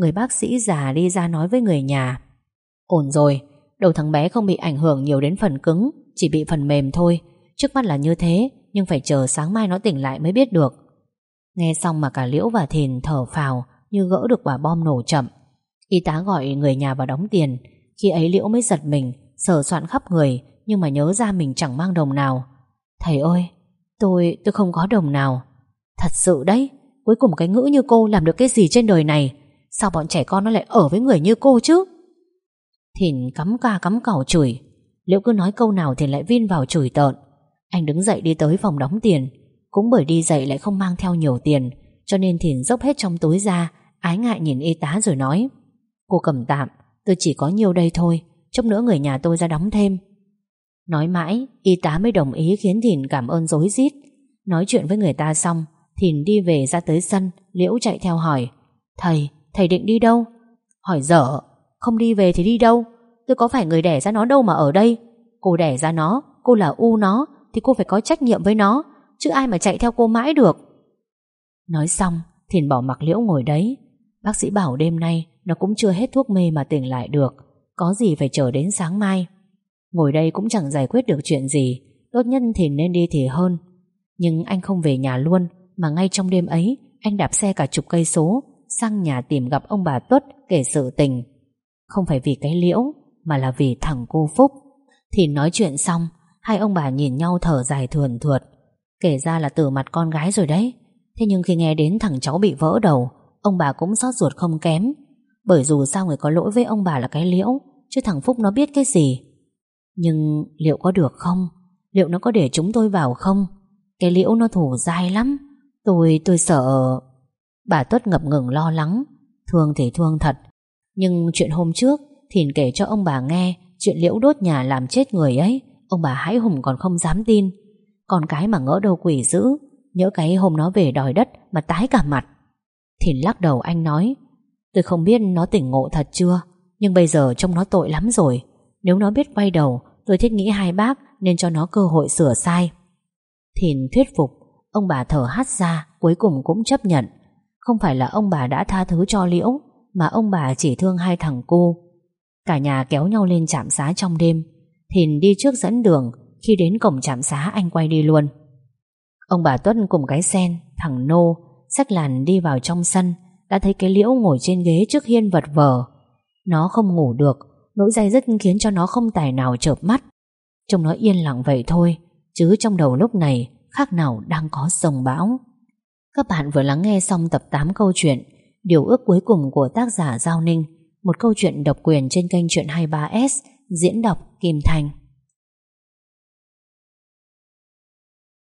Người bác sĩ già đi ra nói với người nhà: Ổn rồi, đầu thằng bé không bị ảnh hưởng nhiều đến phần cứng, chỉ bị phần mềm thôi. Trước mắt là như thế, nhưng phải chờ sáng mai nó tỉnh lại mới biết được. Nghe xong mà cả Liễu và Thìn thở phào như gỡ được quả bom nổ chậm. Y tá gọi người nhà vào đóng tiền. Khi ấy Liễu mới giật mình, sờ soạn khắp người, nhưng mà nhớ ra mình chẳng mang đồng nào. Thầy ơi, tôi, tôi không có đồng nào. Thật sự đấy, cuối cùng cái ngữ như cô làm được cái gì trên đời này? Sao bọn trẻ con nó lại ở với người như cô chứ? Thìn cắm ca cắm cẩu chửi. Liễu cứ nói câu nào thì lại vin vào chửi tợn. Anh đứng dậy đi tới phòng đóng tiền. Cũng bởi đi dậy lại không mang theo nhiều tiền, cho nên Thìn dốc hết trong túi ra, ái ngại nhìn y tá rồi nói: Cô cầm tạm, tôi chỉ có nhiêu đây thôi, chốc nữa người nhà tôi ra đóng thêm. Nói mãi y tá mới đồng ý, khiến Thìn cảm ơn rối rít. Nói chuyện với người ta xong, Thìn đi về ra tới sân. Liễu chạy theo hỏi: Thầy, thầy định đi đâu? Hỏi dở, không đi về thì đi đâu? Tôi có phải người đẻ ra nó đâu mà ở đây. Cô đẻ ra nó, cô là u nó, thì cô phải có trách nhiệm với nó, chứ ai mà chạy theo cô mãi được. Nói xong Thìn bỏ mặc Liễu ngồi đấy. Bác sĩ bảo đêm nay nó cũng chưa hết thuốc mê mà tỉnh lại được, có gì phải chờ đến sáng mai. Ngồi đây cũng chẳng giải quyết được chuyện gì, tốt nhất Thìn nên đi thì hơn. Nhưng anh không về nhà luôn, mà ngay trong đêm ấy anh đạp xe cả chục cây số sang nhà tìm gặp ông bà Tuất kể sự tình. Không phải vì cái Liễu, mà là vì thằng cô Phúc. Thìn nói chuyện xong, hai ông bà nhìn nhau thở dài thườn thượt. Kể ra là từ mặt con gái rồi đấy. Thế nhưng khi nghe đến thằng cháu bị vỡ đầu, ông bà cũng xót ruột không kém. Bởi dù sao người có lỗi với ông bà là cái Liễu, chứ thằng Phúc nó biết cái gì. Nhưng liệu có được không? Liệu nó có để chúng tôi vào không? Cái Liễu nó thủ dai lắm. Tôi, tôi sợ... Bà Tuất ngập ngừng lo lắng. Thương thì thương thật, nhưng chuyện hôm trước Thìn kể cho ông bà nghe chuyện Liễu đốt nhà làm chết người ấy, ông bà hãi hùng còn không dám tin. Con cái mà ngỡ đâu quỷ dữ, nhỡ cái hôm nó về đòi đất mà tái cả mặt. Thìn lắc đầu, anh nói: Tôi không biết nó tỉnh ngộ thật chưa, nhưng bây giờ trông nó tội lắm rồi. Nếu nó biết quay đầu, tôi thiết nghĩ hai bác nên cho nó cơ hội sửa sai. Thìn thuyết phục. Ông bà thở hắt ra, cuối cùng cũng chấp nhận. Không phải là ông bà đã tha thứ cho Liễu, mà ông bà chỉ thương hai thằng cô. Cả nhà kéo nhau lên trạm xá trong đêm. Thìn đi trước dẫn đường. Khi đến cổng trạm xá anh quay đi luôn. Ông bà Tuất cùng cái Sen, thằng Nô xách làn đi vào trong sân. Đã thấy cái Liễu ngồi trên ghế trước hiên vật vờ. Nó không ngủ được, nỗi day dứt khiến cho nó không tài nào chợp mắt. Trông nó yên lặng vậy thôi, chứ trong đầu lúc này khác nào đang có sông bão. Các bạn vừa lắng nghe xong tập tám câu chuyện Điều ước cuối cùng của tác giả Giao Ninh, một câu chuyện độc quyền trên kênh Chuyện hai mươi ba S, diễn đọc Kim Thành.